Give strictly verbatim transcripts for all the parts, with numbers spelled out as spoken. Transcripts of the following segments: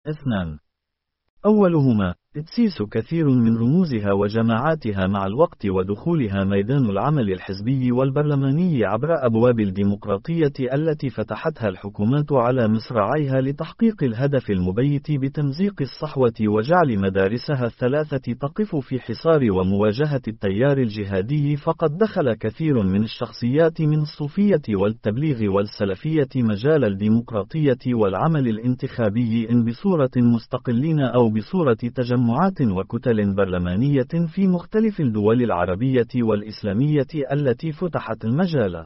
اثنان. أولهما تأسيس كثير من رموزها وجماعاتها مع الوقت ودخولها ميدان العمل الحزبي والبرلماني عبر أبواب الديمقراطية التي فتحتها الحكومات على مصراعيها لتحقيق الهدف المبيت بتمزيق الصحوة وجعل مدارسها الثلاثة تقف في حصار ومواجهة التيار الجهادي. فقد دخل كثير من الشخصيات من الصوفية والتبليغ والسلفية مجال الديمقراطية والعمل الانتخابي إن بصورة مستقلين أو بصورة تجمعات وكتل برلمانية في مختلف الدول العربية والإسلامية التي فتحت المجال.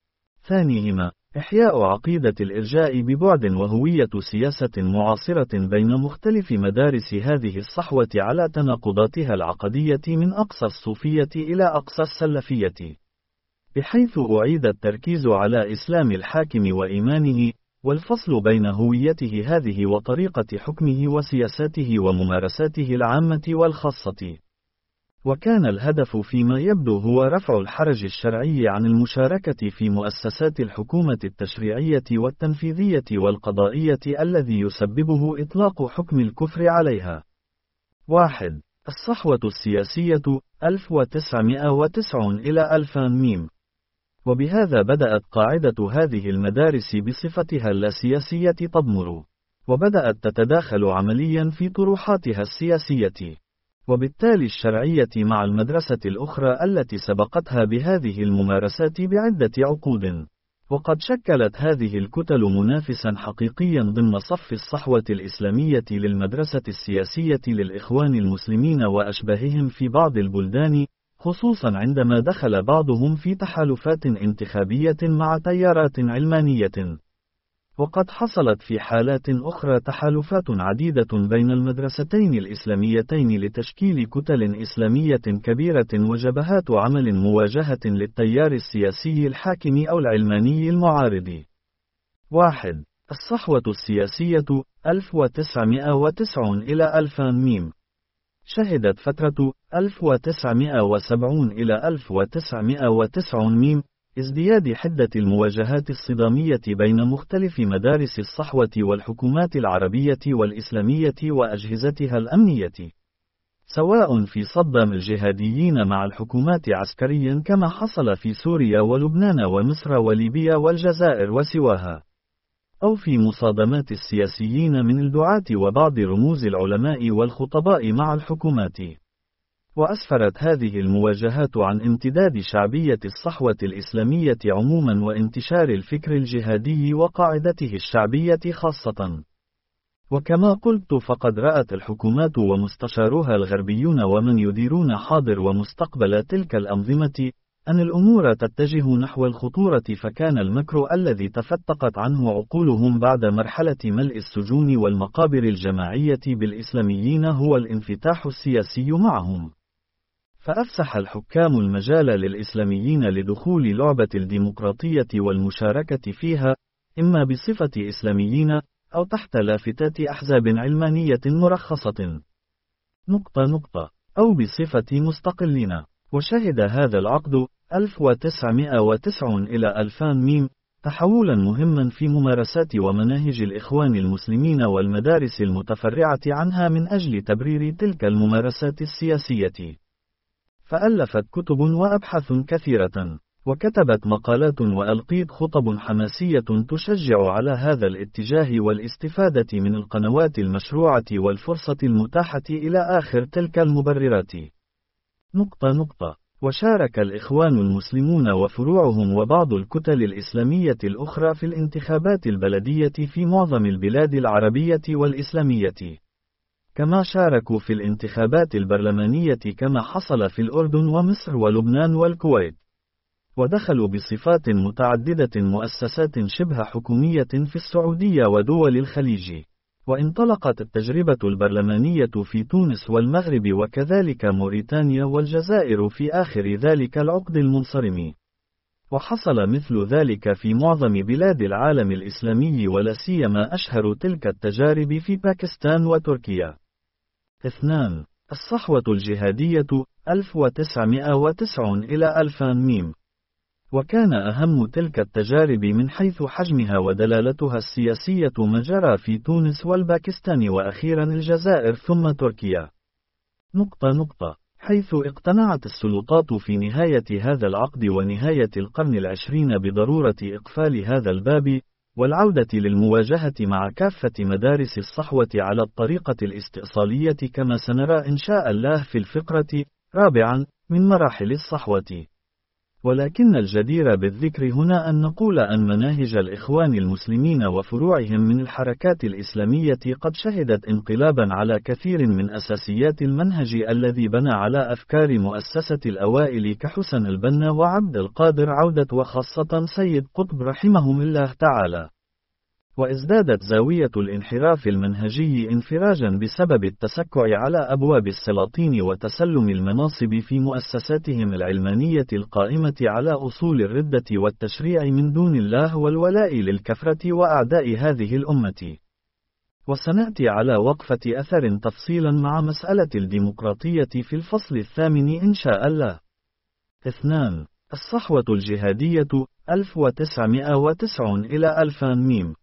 ثانيهما إحياء عقيدة الإرجاء ببعد وهوية سياسة معاصرة بين مختلف مدارس هذه الصحوة على تناقضاتها العقدية من أقصى الصوفية إلى أقصى السلفية، بحيث أعيد التركيز على إسلام الحاكم وإيمانه، والفصل بين هويته هذه وطريقة حكمه وسياساته وممارساته العامة والخاصة. وكان الهدف فيما يبدو هو رفع الحرج الشرعي عن المشاركة في مؤسسات الحكومة التشريعية والتنفيذية والقضائية الذي يسببه إطلاق حكم الكفر عليها. واحد. الصحوة السياسية ألف وتسعمائة وتسعين إلى ألفين ميم. وبهذا بدأت قاعدة هذه المدارس بصفتها اللاسياسية تضمر، وبدأت تتداخل عمليا في طروحاتها السياسية، وبالتالي الشرعية مع المدرسة الأخرى التي سبقتها بهذه الممارسات بعدة عقود. وقد شكلت هذه الكتل منافسا حقيقيا ضمن صف الصحوة الإسلامية للمدرسة السياسية للإخوان المسلمين وأشباههم في بعض البلدان، خصوصا عندما دخل بعضهم في تحالفات انتخابية مع تيارات علمانية. وقد حصلت في حالات أخرى تحالفات عديدة بين المدرستين الإسلاميتين لتشكيل كتل إسلامية كبيرة وجبهات عمل مواجهة للتيار السياسي الحاكم أو العلماني المعارض. واحد. الصحوة السياسية ألف وتسعمائة وتسعين إلى ألفين ميم. شهدت فترة ألف وتسعمائة وسبعين إلى ألف وتسعمائة وتسعين ميم ازدياد حدة المواجهات الصدامية بين مختلف مدارس الصحوة والحكومات العربية والإسلامية وأجهزتها الأمنية، سواء في صدام الجهاديين مع الحكومات عسكريا كما حصل في سوريا ولبنان ومصر وليبيا والجزائر وسواها، أو في مصادمات السياسيين من الدعاة وبعض رموز العلماء والخطباء مع الحكومات. وأسفرت هذه المواجهات عن امتداد شعبية الصحوة الإسلامية عموما وانتشار الفكر الجهادي وقاعدته الشعبية خاصة. وكما قلت فقد رأت الحكومات ومستشاروها الغربيون ومن يديرون حاضر ومستقبل تلك الأنظمة أن الأمور تتجه نحو الخطورة، فكان المكر الذي تفتقت عنه عقولهم بعد مرحلة ملء السجون والمقابر الجماعية بالإسلاميين هو الانفتاح السياسي معهم. فأفسح الحكام المجال للإسلاميين لدخول لعبة الديمقراطية والمشاركة فيها، إما بصفة إسلاميين أو تحت لافتات أحزاب علمانية مرخصة. نقطة نقطة أو بصفة مستقلين. وشهد هذا العقد ألف وتسعمائة وتسعين إلى ألفين ميم تحولا مهما في ممارسات ومناهج الإخوان المسلمين والمدارس المتفرعة عنها من أجل تبرير تلك الممارسات السياسية. فألفت كتب وأبحاث كثيرة، وكتبت مقالات وألقيت خطب حماسية تشجع على هذا الاتجاه والاستفادة من القنوات المشروعة والفرصة المتاحة إلى آخر تلك المبررات. نقطة نقطة. وشارك الإخوان المسلمون وفروعهم وبعض الكتل الإسلامية الأخرى في الانتخابات البلدية في معظم البلاد العربية والإسلامية، كما شاركوا في الانتخابات البرلمانية كما حصل في الأردن ومصر ولبنان والكويت. ودخلوا بصفات متعددة مؤسسات شبه حكومية في السعودية ودول الخليج. وانطلقت التجربة البرلمانية في تونس والمغرب وكذلك موريتانيا والجزائر في آخر ذلك العقد المنصرم. وحصل مثل ذلك في معظم بلاد العالم الإسلامي ولا سيما أشهر تلك التجارب في باكستان وتركيا. اثنان. الصحوة الجهادية ألف وتسعمائة وتسعين إلى ألفين ميم. وكان أهم تلك التجارب من حيث حجمها ودلالتها السياسية ما جرى في تونس والباكستان وأخيرا الجزائر ثم تركيا. نقطة نقطة حيث اقتنعت السلطات في نهاية هذا العقد ونهاية القرن العشرين بضرورة إقفال هذا الباب، والعودة للمواجهة مع كافة مدارس الصحوة على الطريقة الاستئصالية كما سنرى إن شاء الله في الفقرة رابعا من مراحل الصحوة. ولكن الجدير بالذكر هنا أن نقول أن مناهج الإخوان المسلمين وفروعهم من الحركات الإسلامية قد شهدت انقلابا على كثير من أساسيات المنهج الذي بنى على أفكار مؤسسة الأوائل كحسن البنا وعبد القادر عودة وخاصة سيد قطب رحمهم الله تعالى. وازدادت زاوية الانحراف المنهجي انفراجا بسبب التسكع على أبواب السلاطين وتسلم المناصب في مؤسساتهم العلمانية القائمة على أصول الردة والتشريع من دون الله والولاء للكفرة وأعداء هذه الأمة. وسنأتي على وقفة أثر تفصيلا مع مسألة الديمقراطية في الفصل الثامن إن شاء الله. اثنان. الصحوة الجهادية ألف وتسعمائة وتسعين إلى ألفين ميم.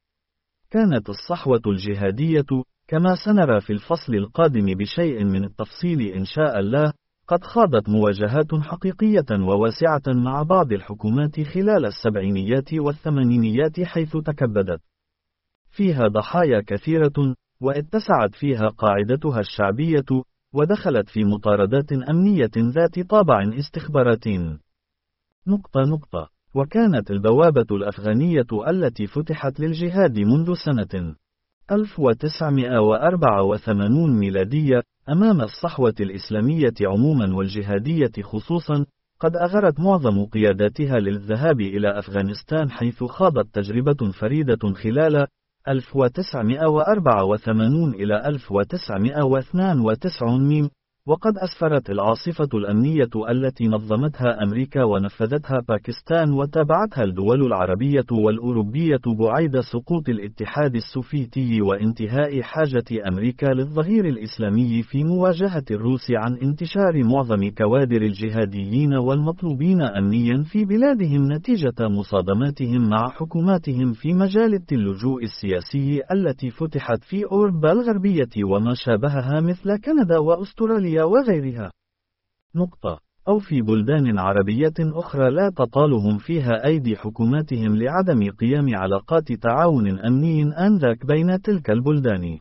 كانت الصحوة الجهادية كما سنرى في الفصل القادم بشيء من التفصيل إن شاء الله قد خاضت مواجهات حقيقية وواسعة مع بعض الحكومات خلال السبعينيات والثمانينيات حيث تكبدت فيها ضحايا كثيرة واتسعت فيها قاعدتها الشعبية ودخلت في مطاردات أمنية ذات طابع استخباراتي. نقطة نقطة وكانت البوابة الأفغانية التي فتحت للجهاد منذ سنة ألف وتسعمائة وأربعة وثمانين ميلادية أمام الصحوة الإسلامية عموما والجهادية خصوصا قد أغرت معظم قياداتها للذهاب إلى أفغانستان حيث خاضت تجربة فريدة خلال ألف وتسعمائة وأربعة وثمانين إلى ألف وتسعمائة واثنين وتسعين ميم. وقد أسفرت العاصفة الأمنية التي نظمتها أمريكا ونفذتها باكستان وتابعتها الدول العربية والأوروبية بعيد سقوط الاتحاد السوفيتي وانتهاء حاجة أمريكا للظهير الإسلامي في مواجهة الروس عن انتشار معظم كوادر الجهاديين والمطلوبين أمنيا في بلادهم نتيجة مصادماتهم مع حكوماتهم في مجال اللجوء السياسي التي فتحت في أوروبا الغربية وما شابهها مثل كندا وأستراليا وغيرها. نقطة. أو في بلدان عربية أخرى لا تطالهم فيها أيدي حكوماتهم لعدم قيام علاقات تعاون أمني آنذاك بين تلك البلدان.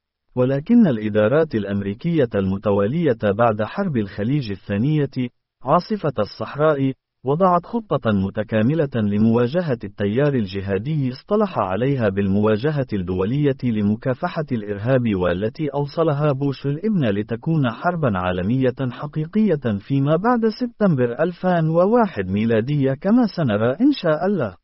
ولكن الإدارات الأمريكية المتوالية بعد حرب الخليج الثانية عاصفة الصحراء وضعت خطة متكاملة لمواجهة التيار الجهادي اصطلح عليها بالمواجهة الدولية لمكافحة الإرهاب والتي أوصلها بوش الابن لتكون حربا عالمية حقيقية فيما بعد سبتمبر ألفين وواحد ميلادية كما سنرى إن شاء الله.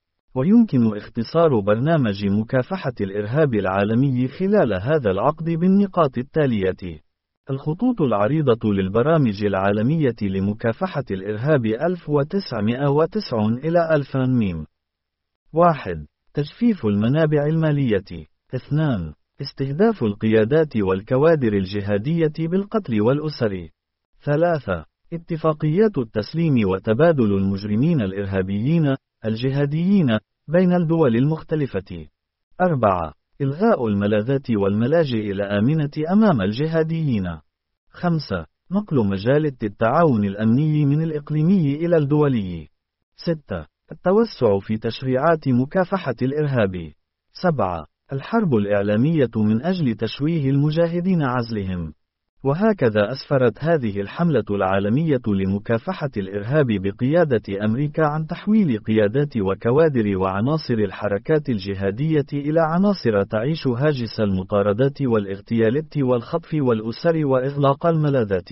ويمكن اختصار برنامج مكافحة الإرهاب العالمي خلال هذا العقد بالنقاط التالية. الخطوط العريضة للبرامج العالمية لمكافحة الإرهاب ألف وتسعمائة وتسعين إلى ألفين ميم. واحد. تجفيف المنابع المالية. اثنان. استهداف القيادات والكوادر الجهادية بالقتل والأسر. ثلاثة. اتفاقيات التسليم وتبادل المجرمين الإرهابيين الجهاديين بين الدول المختلفة. أربعة. إلغاء الملاذات والملاجئ الآمنة أمام الجهاديين. خمسة. نقل مجال التعاون الأمني من الإقليمي إلى الدولي. ستة. التوسع في تشريعات مكافحة الإرهاب. سبعة. الحرب الإعلامية من أجل تشويه المجاهدين عزلهم. وهكذا أسفرت هذه الحملة العالمية لمكافحة الإرهاب بقيادة أمريكا عن تحويل قيادات وكوادر وعناصر الحركات الجهادية إلى عناصر تعيش هاجس المطاردات والاغتيالات والخطف والأسر وإغلاق الملاذات.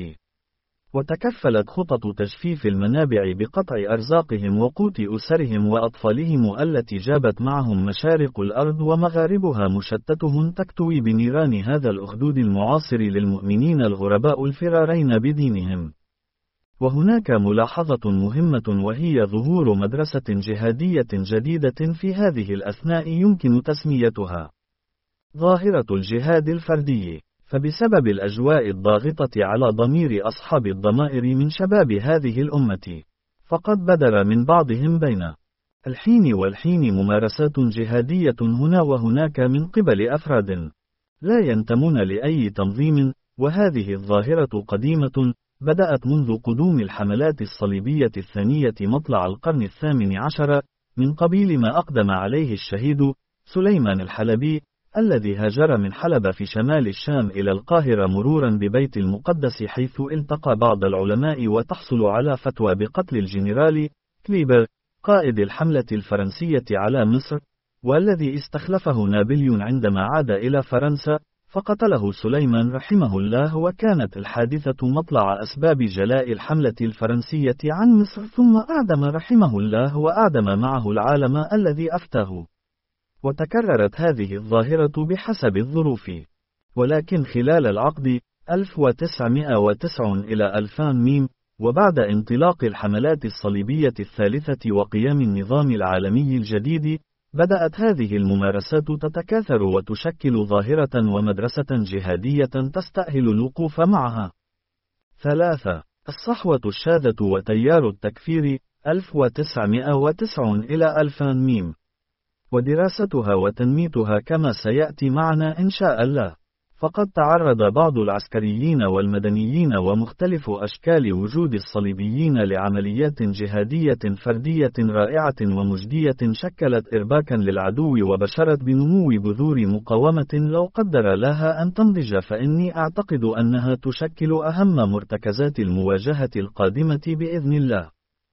وتكفلت خطط تجفيف المنابع بقطع أرزاقهم وقوت أسرهم وأطفالهم التي جابت معهم مشارق الأرض ومغاربها مشتتهم تكتوي بنيران هذا الأخدود المعاصر للمؤمنين الغرباء الفرارين بدينهم. وهناك ملاحظة مهمة وهي ظهور مدرسة جهادية جديدة في هذه الأثناء يمكن تسميتها ظاهرة الجهاد الفردي. فبسبب الأجواء الضاغطة على ضمير أصحاب الضمائر من شباب هذه الأمة، فقد بدر من بعضهم بين الحين والحين ممارسات جهادية هنا وهناك من قبل أفراد لا ينتمون لأي تنظيم، وهذه الظاهرة قديمة، بدأت منذ قدوم الحملات الصليبية الثانية مطلع القرن الثامن عشر، من قبيل ما أقدم عليه الشهيد سليمان الحلبي، الذي هاجر من حلب في شمال الشام إلى القاهرة مرورا ببيت المقدس، حيث التقى بعض العلماء وتحصل على فتوى بقتل الجنرال كليبر قائد الحملة الفرنسية على مصر، والذي استخلفه نابليون عندما عاد إلى فرنسا، فقتله سليمان رحمه الله. وكانت الحادثة مطلع أسباب جلاء الحملة الفرنسية عن مصر، ثم أعدم رحمه الله وأعدم معه العالم الذي أفتاه. وتكررت هذه الظاهرة بحسب الظروف، ولكن خلال العقد ألف وتسعمائة وتسعة إلى ألفين ميم، وبعد انطلاق الحملات الصليبية الثالثة وقيام النظام العالمي الجديد، بدأت هذه الممارسات تتكاثر وتشكل ظاهرة ومدرسة جهادية تستأهل الوقوف معها. ثلاثة. الصحوة الشاذة وتيار التكفير ألف وتسعمائة وتسعة إلى ألفين ميم، ودراستها وتنميتها كما سيأتي معنا إن شاء الله. فقد تعرض بعض العسكريين والمدنيين ومختلف أشكال وجود الصليبيين لعمليات جهادية فردية رائعة ومجدية، شكلت إرباكا للعدو وبشرت بنمو بذور مقاومة لو قدر لها أن تنضج، فإني أعتقد أنها تشكل أهم مرتكزات المواجهة القادمة بإذن الله.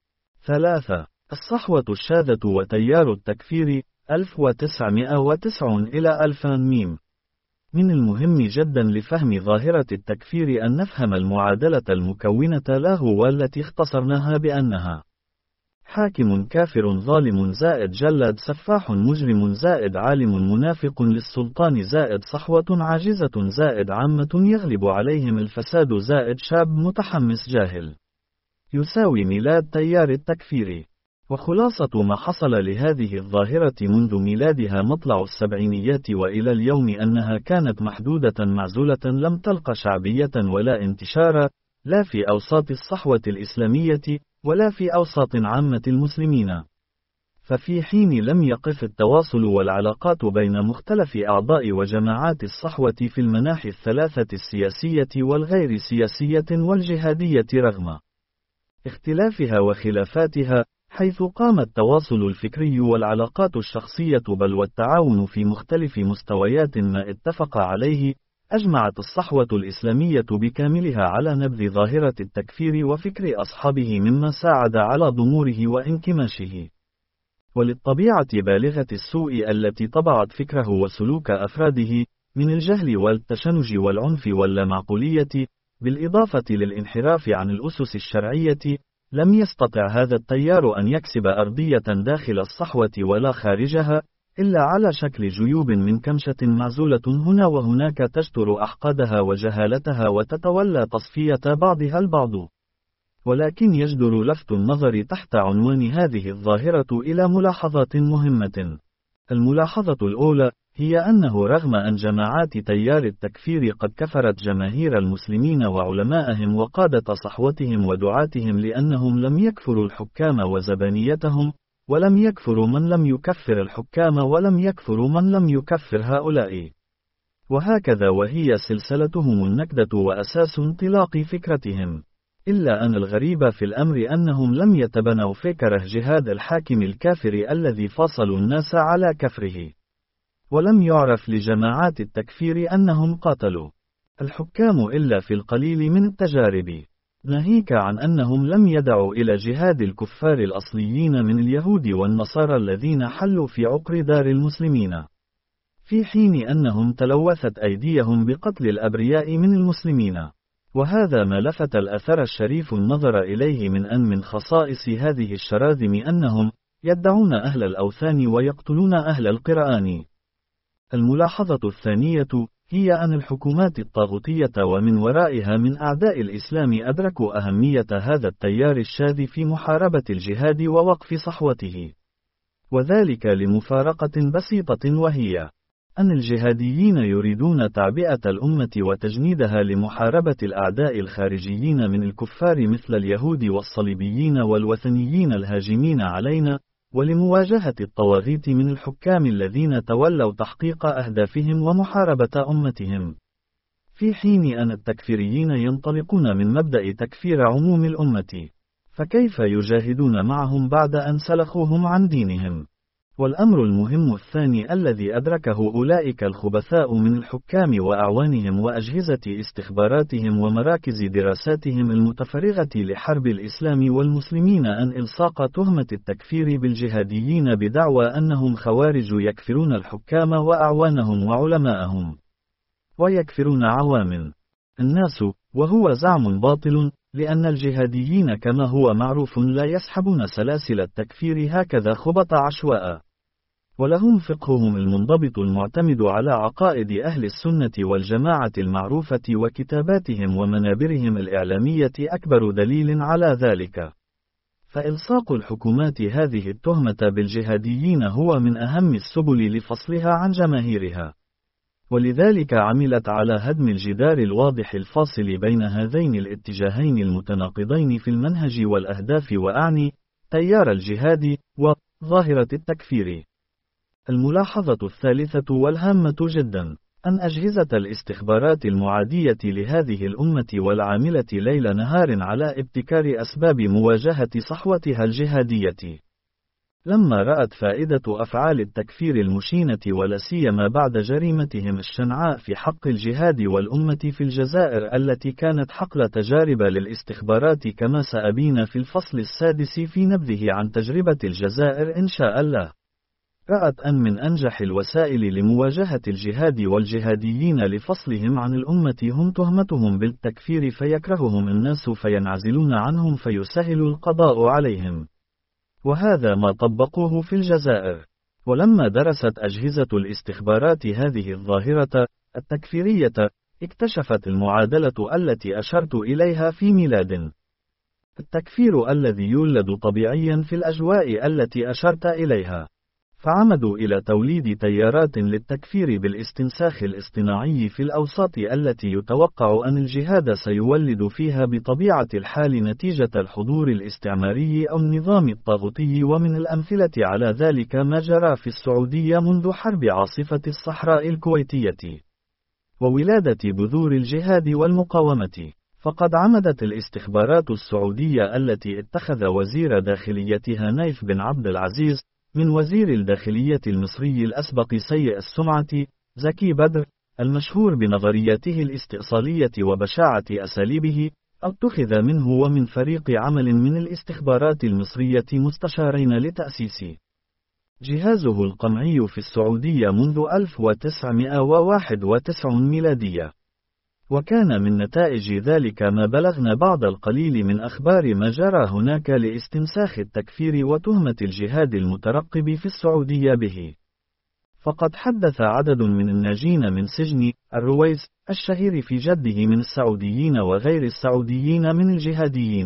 ثلاثة. الصحوة الشاذة وتيار التكفير ألف وتسعمائة وتسعة إلى ألفين ميم. من المهم جدا لفهم ظاهرة التكفير أن نفهم المعادلة المكونة له، والتي اختصرناها بأنها حاكم كافر ظالم زائد جلاد سفاح مجرم زائد عالم منافق للسلطان زائد صحوة عاجزة زائد عامة يغلب عليهم الفساد زائد شاب متحمس جاهل، يساوي ميلاد تيار التكفير. وخلاصة ما حصل لهذه الظاهرة منذ ميلادها مطلع السبعينيات وإلى اليوم أنها كانت محدودة معزولة، لم تلق شعبية ولا انتشار، لا في أوساط الصحوة الإسلامية ولا في أوساط عامة المسلمين. ففي حين لم يقف التواصل والعلاقات بين مختلف أعضاء وجماعات الصحوة في المناحي الثلاثة السياسية والغير سياسية والجهادية رغم اختلافها وخلافاتها، حيث قام التواصل الفكري والعلاقات الشخصية بل والتعاون في مختلف مستويات ما اتفق عليه، أجمعت الصحوة الإسلامية بكاملها على نبذ ظاهرة التكفير وفكر أصحابه، مما ساعد على ضموره وانكماشه. وللطبيعة بالغة السوء التي طبعت فكره وسلوك أفراده من الجهل والتشنج والعنف واللامعقولية، بالإضافة للانحراف عن الأسس الشرعية، لم يستطع هذا التيار أن يكسب أرضية داخل الصحوة ولا خارجها، إلا على شكل جيوب من كمشة معزولة هنا وهناك تجتر أحقادها وجهالتها وتتولى تصفية بعضها البعض. ولكن يجدر لفت النظر تحت عنوان هذه الظاهرة إلى ملاحظات مهمة. الملاحظة الأولى هي أنه رغم أن جماعات تيار التكفير قد كفرت جماهير المسلمين وعلماءهم وقادة صحوتهم ودعاتهم لأنهم لم يكفروا الحكام وزبانيتهم، ولم يكفروا من لم يكفر الحكام ولم يكفروا من لم يكفر هؤلاء، وهكذا وهي سلسلتهم النكدة وأساس انطلاق فكرتهم. إلا أن الغريب في الأمر أنهم لم يتبنوا فكره جهاد الحاكم الكافر الذي فاصلوا الناس على كفره. ولم يعرف لجماعات التكفير أنهم قاتلوا الحكام إلا في القليل من التجارب، ناهيك عن أنهم لم يدعوا إلى جهاد الكفار الأصليين من اليهود والنصارى الذين حلوا في عقر دار المسلمين، في حين أنهم تلوثت أيديهم بقتل الأبرياء من المسلمين. وهذا ما لفت الأثر الشريف النظر إليه من أن من خصائص هذه الشراذم أنهم يدعون أهل الأوثان ويقتلون أهل القرآن. الملاحظة الثانية هي أن الحكومات الطاغوتية ومن ورائها من أعداء الإسلام أدركوا أهمية هذا التيار الشاذ في محاربة الجهاد ووقف صحوته، وذلك لمفارقة بسيطة، وهي أن الجهاديين يريدون تعبئة الأمة وتجنيدها لمحاربة الأعداء الخارجيين من الكفار مثل اليهود والصليبيين والوثنيين الهاجمين علينا، ولمواجهة الطواغيت من الحكام الذين تولوا تحقيق أهدافهم ومحاربة أمتهم. في حين أن التكفيريين ينطلقون من مبدأ تكفير عموم الأمة، فكيف يجاهدون معهم بعد أن سلخوهم عن دينهم؟ والأمر المهم الثاني الذي أدركه أولئك الخبثاء من الحكام وأعوانهم وأجهزة استخباراتهم ومراكز دراساتهم المتفرغة لحرب الإسلام والمسلمين أن إلصاق تهمة التكفير بالجهاديين بدعوى أنهم خوارج يكفرون الحكام وأعوانهم وعلماءهم، ويكفرون عوام الناس، وهو زعم باطل، لأن الجهاديين كما هو معروف لا يسحبون سلاسل التكفير هكذا خبط عشواء، ولهم فقههم المنضبط المعتمد على عقائد أهل السنة والجماعة المعروفة وكتاباتهم ومنابرهم الإعلامية أكبر دليل على ذلك. فإلصاق الحكومات هذه التهمة بالجهاديين هو من أهم السبل لفصلها عن جماهيرها، ولذلك عملت على هدم الجدار الواضح الفاصل بين هذين الاتجاهين المتناقضين في المنهج والأهداف، وأعني تيار الجهاد وظاهرة التكفير. الملاحظة الثالثة والهامة جدا، أن أجهزة الاستخبارات المعادية لهذه الأمة والعاملة ليل نهار على ابتكار أسباب مواجهة صحوتها الجهادية، لما رأت فائدة أفعال التكفير المشينة ولا سيما بعد جريمتهم الشنعاء في حق الجهاد والأمة في الجزائر التي كانت حقل تجارب للاستخبارات كما سأبين في الفصل السادس في نبذه عن تجربة الجزائر إن شاء الله، رأت أن من أنجح الوسائل لمواجهة الجهاد والجهاديين لفصلهم عن الأمة هم تهمتهم بالتكفير، فيكرههم الناس فينعزلون عنهم فيسهل القضاء عليهم، وهذا ما طبقوه في الجزائر. ولما درست أجهزة الاستخبارات هذه الظاهرة التكفيرية، اكتشفت المعادلة التي أشرت إليها في ميلاد التكفير الذي يولد طبيعيا في الأجواء التي أشرت إليها، فعمدوا إلى توليد تيارات للتكفير بالاستنساخ الاصطناعي في الأوساط التي يتوقع أن الجهاد سيولد فيها بطبيعة الحال نتيجة الحضور الاستعماري أو النظام الطاغوتي. ومن الأمثلة على ذلك ما جرى في السعودية منذ حرب عاصفة الصحراء الكويتية وولادة بذور الجهاد والمقاومة. فقد عمدت الاستخبارات السعودية التي اتخذ وزير داخليتها نايف بن عبد العزيز من وزير الداخلية المصري الأسبق سيء السمعة زكي بدر، المشهور بنظرياته الاستئصالية وبشاعة أساليبه، اتخذ منه ومن فريق عمل من الاستخبارات المصرية مستشارين لتأسيس جهازه القمعي في السعودية منذ ألف وتسعمائة وواحد وتسعين ميلادية. وكان من نتائج ذلك ما بلغنا بعض القليل من أخبار ما جرى هناك لاستنساخ التكفير وتهمة الجهاد المترقب في السعودية به. فقد حدث عدد من الناجين من سجن الرويس الشهير في جده من السعوديين وغير السعوديين من الجهاديين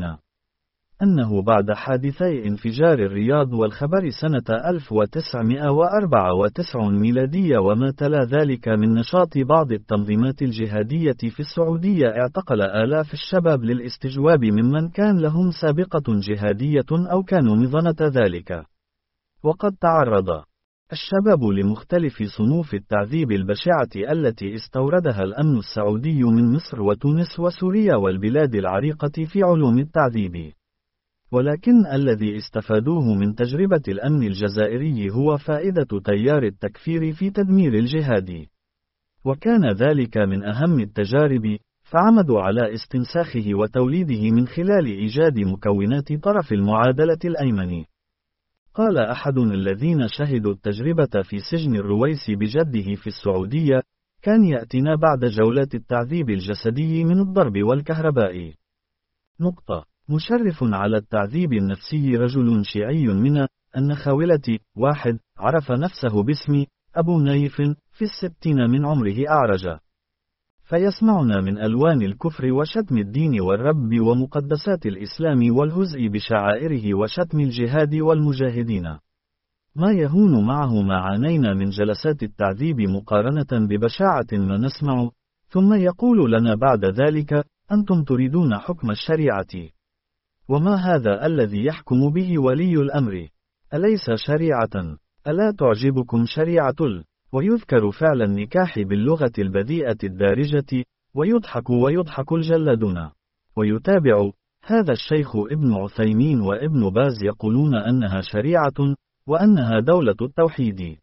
أنه بعد حادثي انفجار الرياض والخبر سنة ألف وتسعمائة وأربعة وتسعين ميلادية وما تلا ذلك من نشاط بعض التنظيمات الجهادية في السعودية، اعتقل آلاف الشباب للاستجواب ممن كان لهم سابقة جهادية أو كانوا مظنة ذلك. وقد تعرض الشباب لمختلف صنوف التعذيب البشعة التي استوردها الأمن السعودي من مصر وتونس وسوريا والبلاد العريقة في علوم التعذيب. ولكن الذي استفادوه من تجربة الأمن الجزائري هو فائدة تيار التكفير في تدمير الجهاد، وكان ذلك من أهم التجارب، فعمدوا على استنساخه وتوليده من خلال إيجاد مكونات طرف المعادلة الأيمن. قال أحد الذين شهدوا التجربة في سجن الرويس بجده في السعودية: كان يأتينا بعد جولات التعذيب الجسدي من الضرب والكهرباء. نقطة. مشرف على التعذيب النفسي رجل شيعي من النخاولة، واحد، عرف نفسه باسم أبو نايف، في الستين من عمره، أعرج، فيسمعنا من ألوان الكفر وشتم الدين والرب ومقدسات الإسلام والهزء بشعائره وشتم الجهاد والمجاهدين. ما يهون معه ما عانينا من جلسات التعذيب مقارنة ببشاعة ما نسمع، ثم يقول لنا بعد ذلك: أنتم تريدون حكم الشريعة. وما هذا الذي يحكم به ولي الأمر؟ أليس شريعة؟ ألا تعجبكم شريعة ال... ويذكر فعل النكاح باللغة البذيئة الدارجة، ويضحك ويضحك الجلادون. ويتابع: هذا الشيخ ابن عثيمين وابن باز يقولون أنها شريعة، وأنها دولة التوحيد.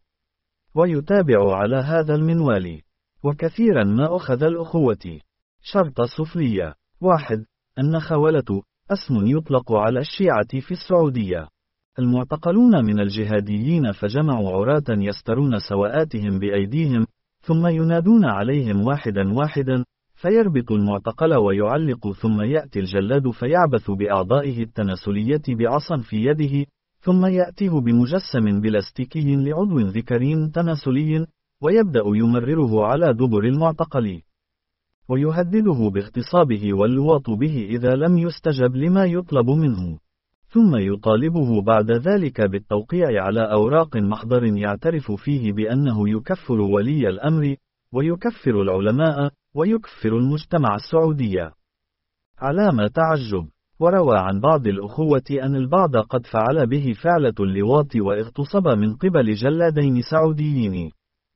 ويتابع على هذا المنوال: وكثيرا ما أخذ الأخوة. شرط سفلية. واحد. النخولة اسم يطلق على الشيعة في السعودية. المعتقلون من الجهاديين فجمعوا عراة يسترون سواءاتهم بأيديهم، ثم ينادون عليهم واحدا واحدا، فيربط المعتقل ويعلق، ثم يأتي الجلاد فيعبث بأعضائه التناسلية بعصا في يده، ثم يأتيه بمجسم بلاستيكي لعضو ذكري تناسلي، ويبدأ يمرره على دبر المعتقل، ويهدده باغتصابه واللواط به إذا لم يستجب لما يطلب منه، ثم يطالبه بعد ذلك بالتوقيع على أوراق محضر يعترف فيه بأنه يكفر ولي الأمر، ويكفر العلماء، ويكفر المجتمع السعودي. علامة تعجب. وروى عن بعض الأخوة أن البعض قد فعل به فعلة اللواط واغتصب من قبل جلادين سعوديين.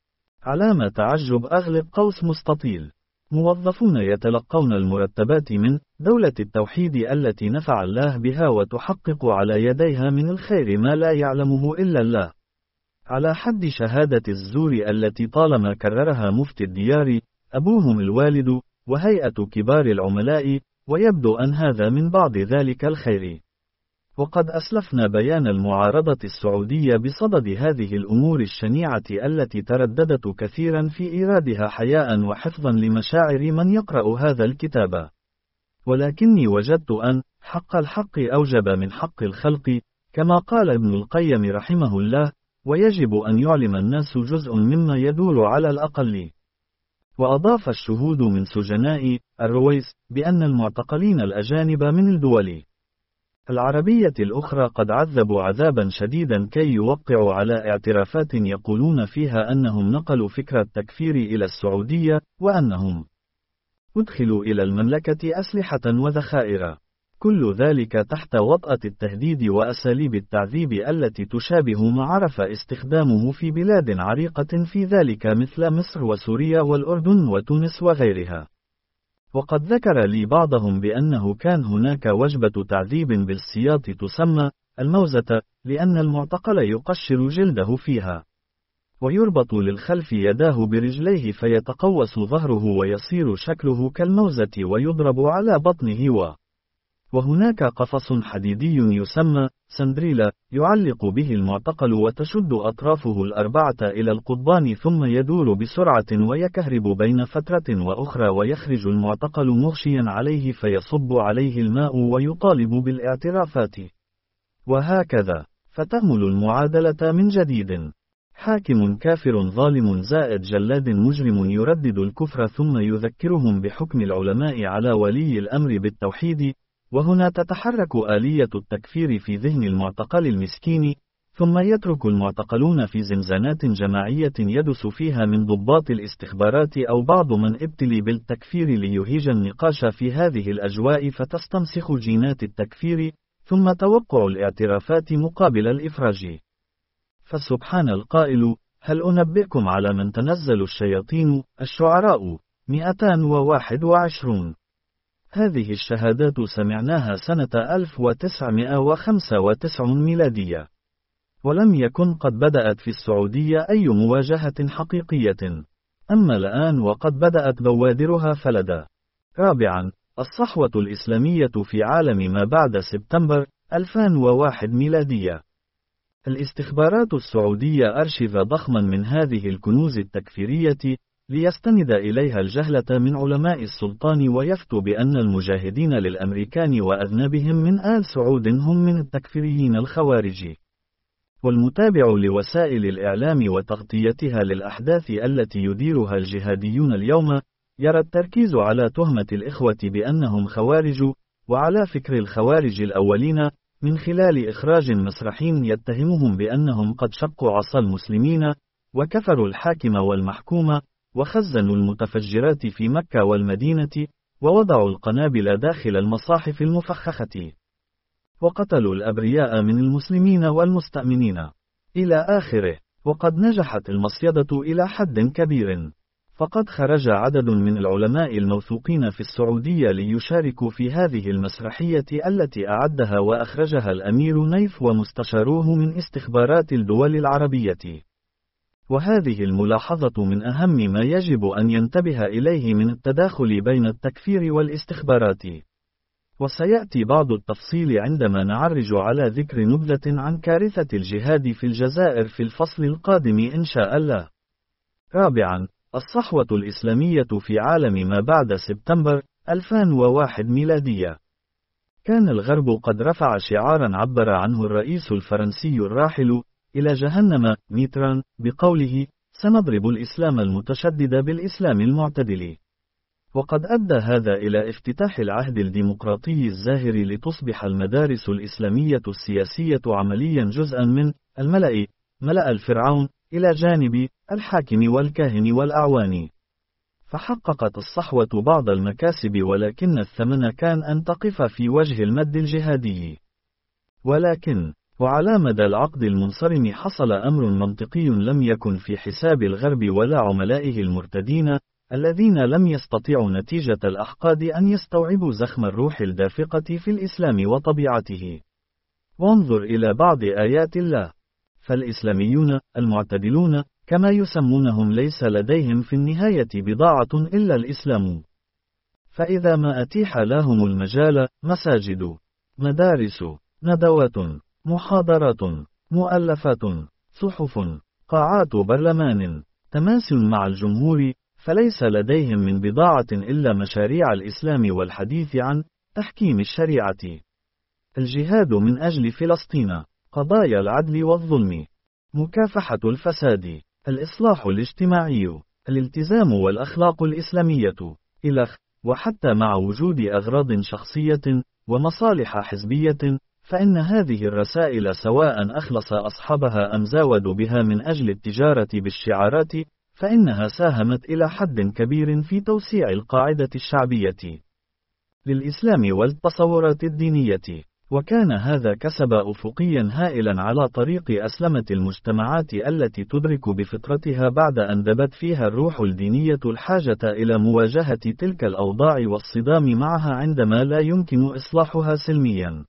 علامة تعجب أغلق قوس مستطيل. موظفون يتلقون المرتبات من دولة التوحيد التي نفع الله بها وتحقق على يديها من الخير ما لا يعلمه إلا الله، على حد شهادة الزور التي طالما كررها مفتي الديار، أبوهم الوالد، وهيئة كبار العملاء، ويبدو أن هذا من بعض ذلك الخير. وقد أسلفنا بيان المعارضة السعودية بصدد هذه الأمور الشنيعة التي ترددت كثيرا في إيرادها حياء وحفظا لمشاعر من يقرأ هذا الكتاب. ولكني وجدت أن حق الحق أوجب من حق الخلق، كما قال ابن القيم رحمه الله، ويجب أن يعلم الناس جزء مما يدور على الأقل. وأضاف الشهود من سجناء الرويس بأن المعتقلين الأجانب من الدول العربية الأخرى قد عذبوا عذابا شديدا كي يوقعوا على اعترافات يقولون فيها أنهم نقلوا فكرة التكفير إلى السعودية، وأنهم أدخلوا إلى المملكة أسلحة وذخائر. كل ذلك تحت وطأة التهديد وأساليب التعذيب التي تشابه ما عرف استخدامه في بلاد عريقة في ذلك مثل مصر وسوريا والأردن وتونس وغيرها. وقد ذكر لي بعضهم بأنه كان هناك وجبة تعذيب بالسياط تسمى الموزة، لأن المعتقل يقشر جلده فيها، ويربط للخلف يداه برجليه فيتقوس ظهره ويصير شكله كالموزة، ويضرب على بطنه و وهناك قفص حديدي يسمى سندريلا يعلق به المعتقل، وتشد أطرافه الأربعة إلى القضبان، ثم يدور بسرعة ويكهرب بين فترة وأخرى، ويخرج المعتقل مغشيا عليه فيصب عليه الماء ويطالب بالاعترافات. وهكذا فتأمل المعادلة من جديد: حاكم كافر ظالم زائد جلاد مجرم يردد الكفر ثم يذكرهم بحكم العلماء على ولي الأمر بالتوحيد، وهنا تتحرك آلية التكفير في ذهن المعتقل المسكين، ثم يترك المعتقلون في زنزانات جماعية يدس فيها من ضباط الاستخبارات أو بعض من ابتلي بالتكفير ليهيج النقاش في هذه الأجواء فتستنسخ جينات التكفير، ثم توقع الاعترافات مقابل الإفراج. فسبحان القائل: هل أنبئكم على من تنزل الشياطين؟ الشعراء مئتان وواحد وعشرون. هذه الشهادات سمعناها سنة ألف وتسعمائة وخمسة وتسعين ميلادية، ولم يكن قد بدأت في السعودية أي مواجهة حقيقية، أما الآن وقد بدأت بوادرها فلدا. رابعا، الصحوة الإسلامية في عالم ما بعد سبتمبر ألفين وواحد ميلادية. الاستخبارات السعودية أرشف ضخما من هذه الكنوز التكفيرية ليستند إليها الجهلة من علماء السلطان، ويفتوا بأن المجاهدين للأمريكان وأذنابهم من آل سعود هم من التكفيريين الخوارج. والمتابع لوسائل الإعلام وتغطيتها للأحداث التي يديرها الجهاديون اليوم يرى التركيز على تهمة الإخوة بأنهم خوارج، وعلى فكر الخوارج الأولين، من خلال إخراج مسرحي يتهمهم بأنهم قد شقوا عصا المسلمين، وكفروا الحاكم والمحكوم، وخزنوا المتفجرات في مكة والمدينة، ووضعوا القنابل داخل المصاحف المفخخة، وقتلوا الأبرياء من المسلمين والمستأمنين، إلى آخره. وقد نجحت المصيدة إلى حد كبير، فقد خرج عدد من العلماء الموثوقين في السعودية ليشاركوا في هذه المسرحية التي أعدها وأخرجها الأمير نيف ومستشاروه من استخبارات الدول العربية. وهذه الملاحظة من أهم ما يجب أن ينتبه إليه من التداخل بين التكفير والاستخبارات. وسيأتي بعض التفصيل عندما نعرج على ذكر نبذة عن كارثة الجهاد في الجزائر في الفصل القادم إن شاء الله. رابعا، الصحوة الإسلامية في عالم ما بعد سبتمبر ألفين وواحد ميلادية. كان الغرب قد رفع شعارا عبر عنه الرئيس الفرنسي الراحل إلى جهنم ميتران بقوله: سنضرب الإسلام المتشدد بالإسلام المعتدل. وقد أدى هذا إلى افتتاح العهد الديمقراطي الزاهر لتصبح المدارس الإسلامية السياسية عمليا جزءا من الملأ ملأ الفرعون إلى جانب الحاكم والكاهن والأعوان. فحققت الصحوة بعض المكاسب، ولكن الثمن كان أن تقف في وجه المد الجهادي. ولكن وعلى مدى العقد المنصرم حصل أمر منطقي لم يكن في حساب الغرب ولا عملائه المرتدين، الذين لم يستطيعوا نتيجة الأحقاد أن يستوعبوا زخم الروح الدافقة في الإسلام وطبيعته. وانظر إلى بعض آيات الله. فالإسلاميون المعتدلون كما يسمونهم ليس لديهم في النهاية بضاعة إلا الإسلام. فإذا ما أتيح لهم المجال، مساجد، مدارس، ندوات، محاضرات، مؤلفات، صحف، قاعات برلمان، تماس مع الجمهور، فليس لديهم من بضاعة إلا مشاريع الإسلام والحديث عن تحكيم الشريعة، الجهاد من أجل فلسطين، قضايا العدل والظلم، مكافحة الفساد، الإصلاح الاجتماعي، الالتزام والأخلاق الإسلامية، إلخ. وحتى مع وجود أغراض شخصية ومصالح حزبية، فإن هذه الرسائل سواء أخلص أصحابها أم زاودوا بها من أجل التجارة بالشعارات، فإنها ساهمت إلى حد كبير في توسيع القاعدة الشعبية للإسلام والتصورات الدينية. وكان هذا كسب أفقيا هائلا على طريق أسلمة المجتمعات التي تدرك بفطرتها بعد أن دبت فيها الروح الدينية الحاجة إلى مواجهة تلك الأوضاع والصدام معها عندما لا يمكن إصلاحها سلميا.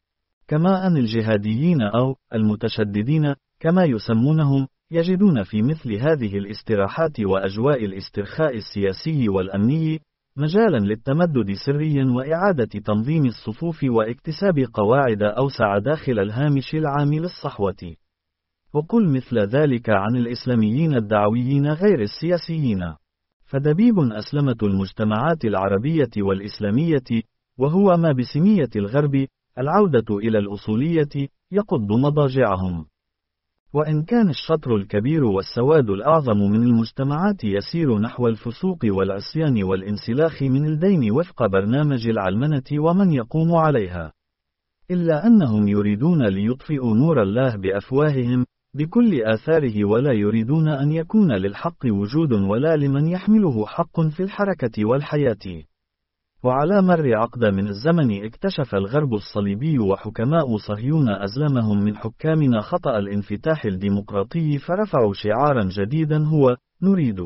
كما أن الجهاديين أو المتشددين كما يسمونهم يجدون في مثل هذه الاستراحات وأجواء الاسترخاء السياسي والأمني مجالا للتمدد سريا وإعادة تنظيم الصفوف واكتساب قواعد أوسع داخل الهامش العام للصحوة. وقل مثل ذلك عن الإسلاميين الدعويين غير السياسيين. فدبيب أسلمة المجتمعات العربية والإسلامية، وهو ما بسمية الغرب العودة إلى الأصولية، يقض مضاجعهم. وإن كان الشطر الكبير والسواد الأعظم من المجتمعات يسير نحو الفسوق والعصيان والانسلاخ من الدين وفق برنامج العلمنة ومن يقوم عليها، إلا أنهم يريدون ليطفئوا نور الله بأفواههم بكل آثاره، ولا يريدون أن يكون للحق وجود ولا لمن يحمله حق في الحركة والحياة. وعلى مر عقد من الزمن اكتشف الغرب الصليبي وحكماء صهيون أزلمهم من حكامنا خطأ الانفتاح الديمقراطي، فرفعوا شعارا جديدا هو: نريد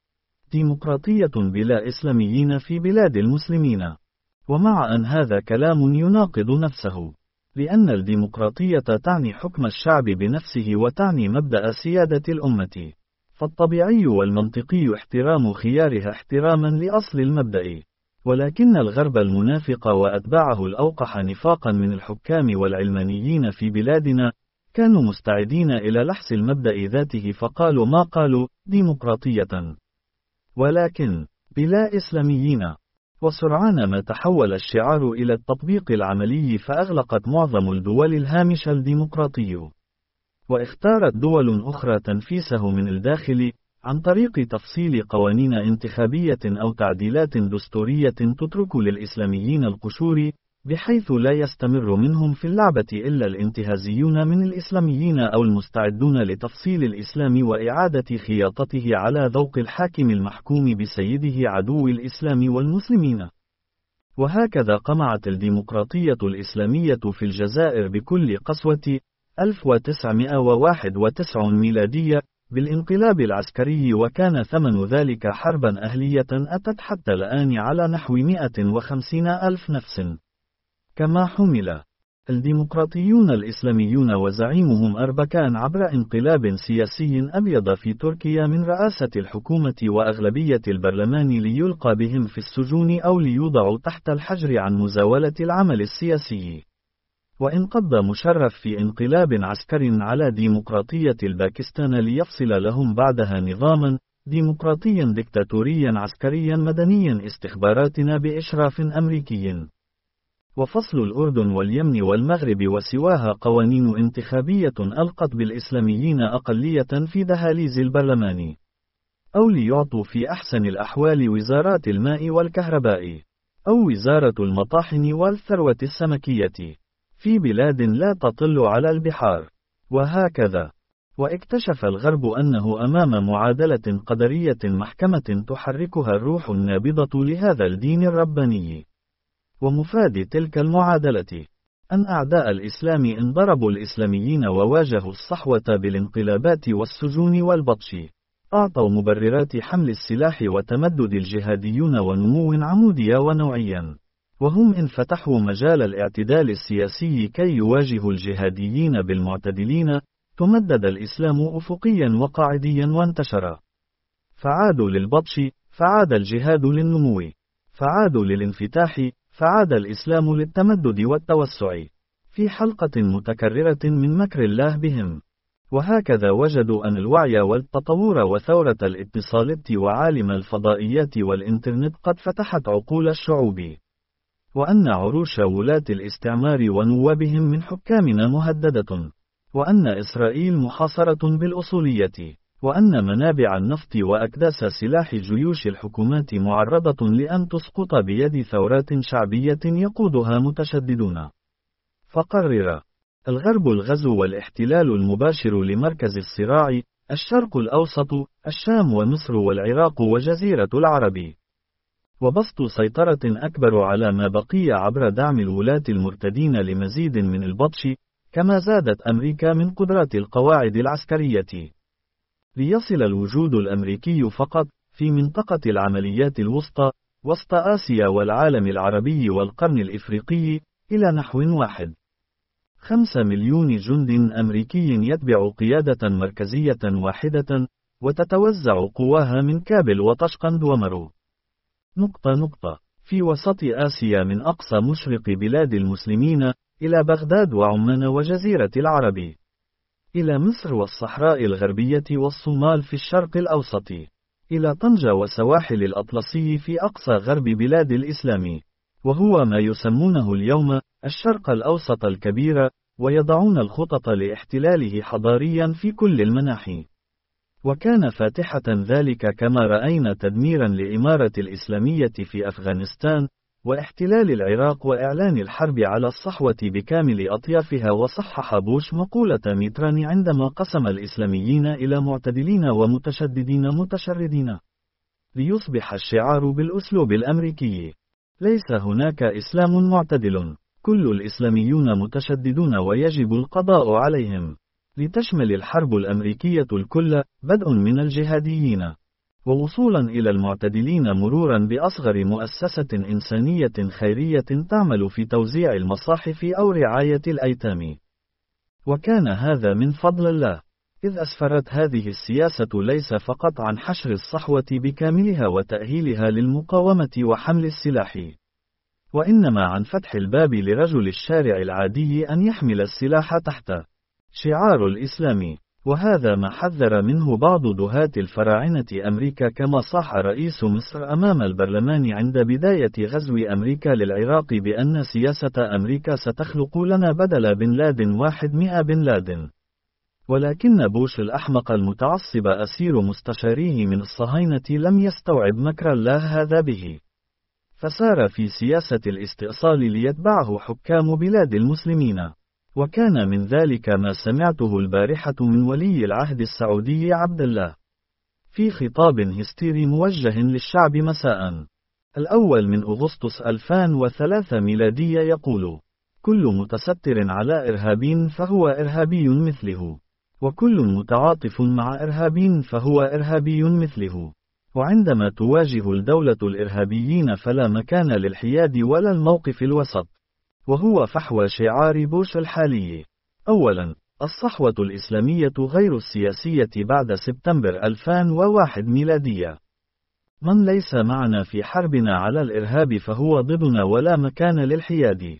ديمقراطية بلا إسلاميين في بلاد المسلمين. ومع أن هذا كلام يناقض نفسه، لأن الديمقراطية تعني حكم الشعب بنفسه وتعني مبدأ سيادة الأمة، فالطبيعي والمنطقي احترام خيارها احتراما لأصل المبدأ. ولكن الغرب المنافق وأتباعه الأوقح نفاقا من الحكام والعلمانيين في بلادنا كانوا مستعدين إلى لحس المبدأ ذاته، فقالوا ما قالوا: ديمقراطية ولكن بلا إسلاميين. وسرعان ما تحول الشعار إلى التطبيق العملي، فأغلقت معظم الدول الهامش الديمقراطي، واختارت دول أخرى تنفيسه من الداخل عن طريق تفصيل قوانين انتخابية أو تعديلات دستورية تترك للإسلاميين القشور، بحيث لا يستمر منهم في اللعبة إلا الانتهازيون من الإسلاميين أو المستعدون لتفصيل الإسلام وإعادة خياطته على ذوق الحاكم المحكوم بسيده عدو الإسلام والمسلمين. وهكذا قمعت الديمقراطية الإسلامية في الجزائر بكل قسوة ألف وتسعمائة وواحد وتسعين ميلادية بالانقلاب العسكري، وكان ثمن ذلك حربا أهلية أتت حتى الآن على نحو مئة وخمسين ألف نفس. كما حمل الديمقراطيون الإسلاميون وزعيمهم أربكان عبر انقلاب سياسي أبيض في تركيا من رئاسة الحكومة وأغلبية البرلمان ليلقى بهم في السجون أو ليوضعوا تحت الحجر عن مزاولة العمل السياسي. وانقض مشرف في انقلاب عسكري على ديمقراطية الباكستان ليفصل لهم بعدها نظاما ديمقراطيا ديكتاتوريا عسكريا مدنيا استخباراتنا بإشراف أمريكي. وفصل الأردن واليمن والمغرب وسواها قوانين انتخابية ألقت بالإسلاميين أقلية في دهاليز البرلمان، أو ليعطوا في أحسن الأحوال وزارات الماء والكهرباء، أو وزارة المطاحن والثروة السمكية في بلاد لا تطل على البحار. وهكذا واكتشف الغرب أنه أمام معادلة قدرية محكمة تحركها الروح النابضة لهذا الدين الرباني. ومفاد تلك المعادلة أن أعداء الإسلام انضربوا الإسلاميين وواجهوا الصحوة بالانقلابات والسجون والبطش، أعطوا مبررات حمل السلاح وتمدد الجهاديون ونمو عمودي ونوعيا، وهم انفتحوا مجال الاعتدال السياسي كي يواجهوا الجهاديين بالمعتدلين. تمدد الإسلام أفقيا وقاعديا وانتشر، فعادوا للبطش، فعاد الجهاد للنمو، فعادوا للانفتاح، فعاد الإسلام للتمدد والتوسع، في حلقة متكررة من مكر الله بهم. وهكذا وجدوا أن الوعي والتطور وثورة الاتصالات وعالم الفضائيات والإنترنت قد فتحت عقول الشعوب، وأن عروش ولاة الاستعمار ونوابهم من حكامنا مهددة، وأن إسرائيل محاصرة بالأصولية، وأن منابع النفط وأكداس سلاح جيوش الحكومات معرضة لأن تسقط بيد ثورات شعبية يقودها متشددون. فقرر الغرب الغزو والاحتلال المباشر لمركز الصراع، الشرق الأوسط، الشام ومصر والعراق وجزيرة العرب، وبسط سيطرة أكبر على ما بقي عبر دعم الولاة المرتدين لمزيد من البطش، كما زادت أمريكا من قدرات القواعد العسكرية، ليصل الوجود الأمريكي فقط في منطقة العمليات الوسطى وسط آسيا والعالم العربي والقرن الإفريقي إلى نحو واحد خمسة مليون جند أمريكي يتبع قيادة مركزية واحدة، وتتوزع قواها من كابل وطشقند ومرو نقطة نقطة في وسط آسيا من أقصى مشرق بلاد المسلمين إلى بغداد وعمان وجزيرة العرب، إلى مصر والصحراء الغربية والصومال في الشرق الأوسط، إلى طنجة وسواحل الأطلسي في أقصى غرب بلاد الإسلام، وهو ما يسمونه اليوم الشرق الأوسط الكبير، ويضعون الخطط لاحتلاله حضاريا في كل المناحي. وكان فاتحة ذلك كما رأينا تدميرا لإمارة الإسلامية في أفغانستان، واحتلال العراق وإعلان الحرب على الصحوة بكامل أطيافها. وصحح بوش مقولة ميتران عندما قسم الإسلاميين إلى معتدلين ومتشددين متشردين، ليصبح الشعار بالأسلوب الأمريكي: ليس هناك إسلام معتدل، كل الإسلاميون متشددون ويجب القضاء عليهم، لتشمل الحرب الأمريكية الكل، بدء من الجهاديين ووصولا إلى المعتدلين، مرورا بأصغر مؤسسة إنسانية خيرية تعمل في توزيع المصاحف أو رعاية الأيتام. وكان هذا من فضل الله، إذ أسفرت هذه السياسة ليس فقط عن حشر الصحوة بكاملها وتأهيلها للمقاومة وحمل السلاح، وإنما عن فتح الباب لرجل الشارع العادي أن يحمل السلاح تحت شعار الإسلام. وهذا ما حذر منه بعض دهاة الفراعنة أمريكا، كما صاح رئيس مصر أمام البرلمان عند بداية غزو أمريكا للعراق بأن سياسة أمريكا ستخلق لنا بدل بن لادن واحد مئة بن لادن. ولكن بوش الأحمق المتعصب أسير مستشاريه من الصهاينة لم يستوعب مكر الله هذا به، فسار في سياسة الاستئصال ليتبعه حكام بلاد المسلمين. وكان من ذلك ما سمعته البارحة من ولي العهد السعودي عبد الله في خطاب هستيري موجه للشعب مساء الأول من أغسطس ألفين وثلاثة ميلادية يقول: كل متستر على إرهاب فهو إرهابي مثله، وكل متعاطف مع إرهاب فهو إرهابي مثله. وعندما تواجه الدولة الإرهابيين فلا مكان للحياد ولا الموقف الوسط، وهو فحوى شعار بوش الحالي. أولا، الصحوة الإسلامية غير السياسية بعد سبتمبر ألفين وواحد ميلادية. من ليس معنا في حربنا على الإرهاب فهو ضدنا ولا مكان للحياد.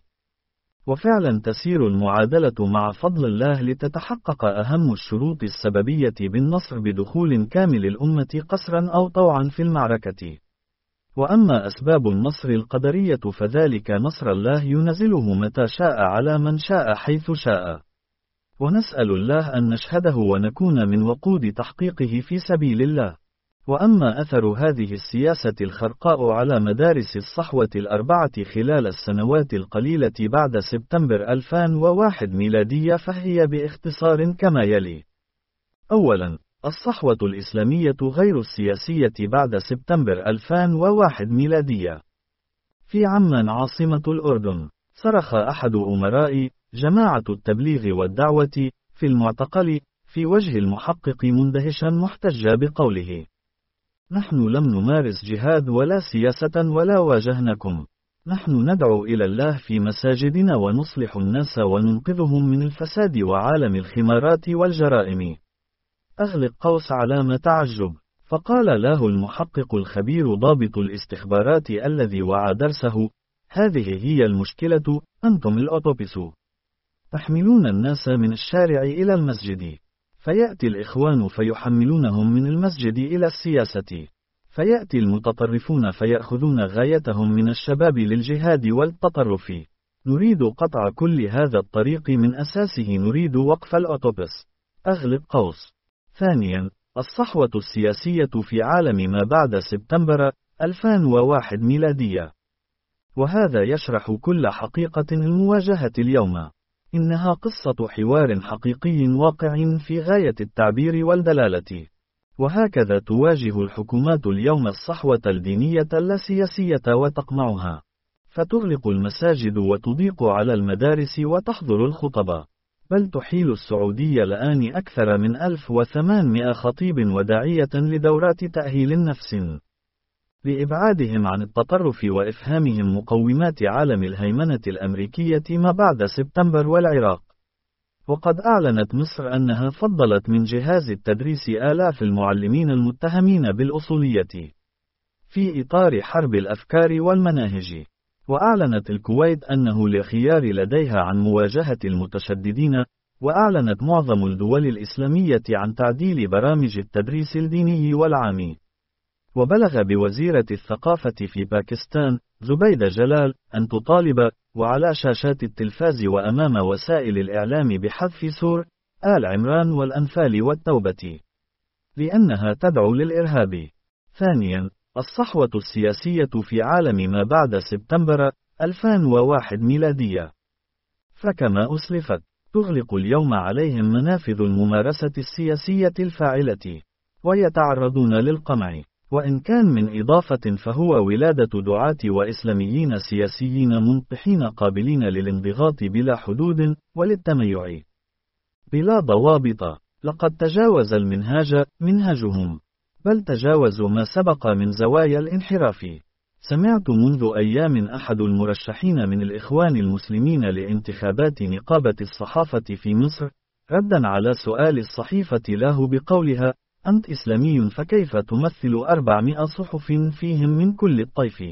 وفعلا تسير المعادلة مع فضل الله لتتحقق أهم الشروط السببية بالنصر بدخول كامل الأمة قسرا أو طوعا في المعركة. وأما أسباب النصر القدرية فذلك نصر الله ينزله متى شاء على من شاء حيث شاء. ونسأل الله أن نشهده ونكون من وقود تحقيقه في سبيل الله. وأما أثر هذه السياسة الخرقاء على مدارس الصحوة الأربعة خلال السنوات القليلة بعد سبتمبر ألفين وواحد ميلادية فهي باختصار كما يلي: أولا، الصحوة الإسلامية غير السياسية بعد سبتمبر ألفين وواحد ميلادية. في عمان عاصمة الأردن، صرخ أحد أمراء جماعة التبليغ والدعوة في المعتقل في وجه المحقق مندهشا محتجا بقوله: نحن لم نمارس جهاد ولا سياسة ولا واجهنكم. نحن ندعو إلى الله في مساجدنا ونصلح الناس وننقذهم من الفساد وعالم الخمارات والجرائم. أغلق قوس علامة تعجب. فقال له المحقق الخبير ضابط الاستخبارات الذي وعى درسه: هذه هي المشكلة، أنتم الأوتوبيس تحملون الناس من الشارع إلى المسجد، فيأتي الإخوان فيحملونهم من المسجد إلى السياسة، فيأتي المتطرفون فيأخذون غايتهم من الشباب للجهاد والتطرف. نريد قطع كل هذا الطريق من أساسه، نريد وقف الأوتوبيس. أغلق قوس. ثانيا، الصحوة السياسية في عالم ما بعد سبتمبر ألفين وواحد ميلادية. وهذا يشرح كل حقيقة المواجهة اليوم. إنها قصة حوار حقيقي واقع في غاية التعبير والدلالة. وهكذا تواجه الحكومات اليوم الصحوة الدينية اللاسياسية وتقمعها، فتغلق المساجد وتضيق على المدارس وتحظر الخطبة، بل تحيل السعودية الآن أكثر من ألف وثمانمائة خطيب وداعية لدورات تأهيل نفس لإبعادهم عن التطرف وإفهامهم مقومات عالم الهيمنة الأمريكية ما بعد سبتمبر والعراق. وقد أعلنت مصر أنها فضلت من جهاز التدريس آلاف المعلمين المتهمين بالأصولية في إطار حرب الأفكار والمناهج. وأعلنت الكويت أنه لا خيار لديها عن مواجهة المتشددين. وأعلنت معظم الدول الإسلامية عن تعديل برامج التدريس الديني والعامي. وبلغ بوزيرة الثقافة في باكستان زبيدة جلال أن تطالب وعلى شاشات التلفاز وأمام وسائل الإعلام بحذف سور آل عمران والأنفال والتوبة، لأنها تدعو للإرهاب. ثانيا، الصحوة السياسية في عالم ما بعد سبتمبر ألفين وواحد ميلادية. فكما أسلفت، تغلق اليوم عليهم منافذ الممارسة السياسية الفاعلة، ويتعرضون للقمع. وإن كان من إضافة فهو ولادة دعاة وإسلاميين سياسيين منطحين قابلين للانضغاط بلا حدود وللتميع بلا ضوابط. لقد تجاوز المنهاج منهجهم، بل تجاوزوا ما سبق من زوايا الانحراف. سمعت منذ أيام أحد المرشحين من الإخوان المسلمين لانتخابات نقابة الصحافة في مصر ردا على سؤال الصحيفة له بقولها: أنت إسلامي فكيف تمثل أربعمائة صحف فيهم من كل الطيف؟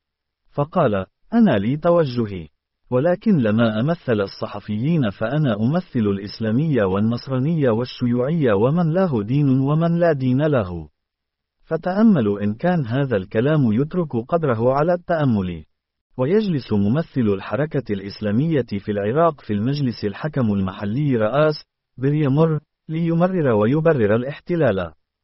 فقال: أنا لي توجهي، ولكن لما أمثل الصحفيين فأنا أمثل الإسلامية والنصرانية والشيوعية ومن له دين ومن لا دين له. فتأملوا إن كان هذا الكلام يترك قدره على التأمل. ويجلس ممثل الحركة الإسلامية في العراق في المجلس الحكم المحلي رئاس بريمور ليمرر ويبرر الاحتلال.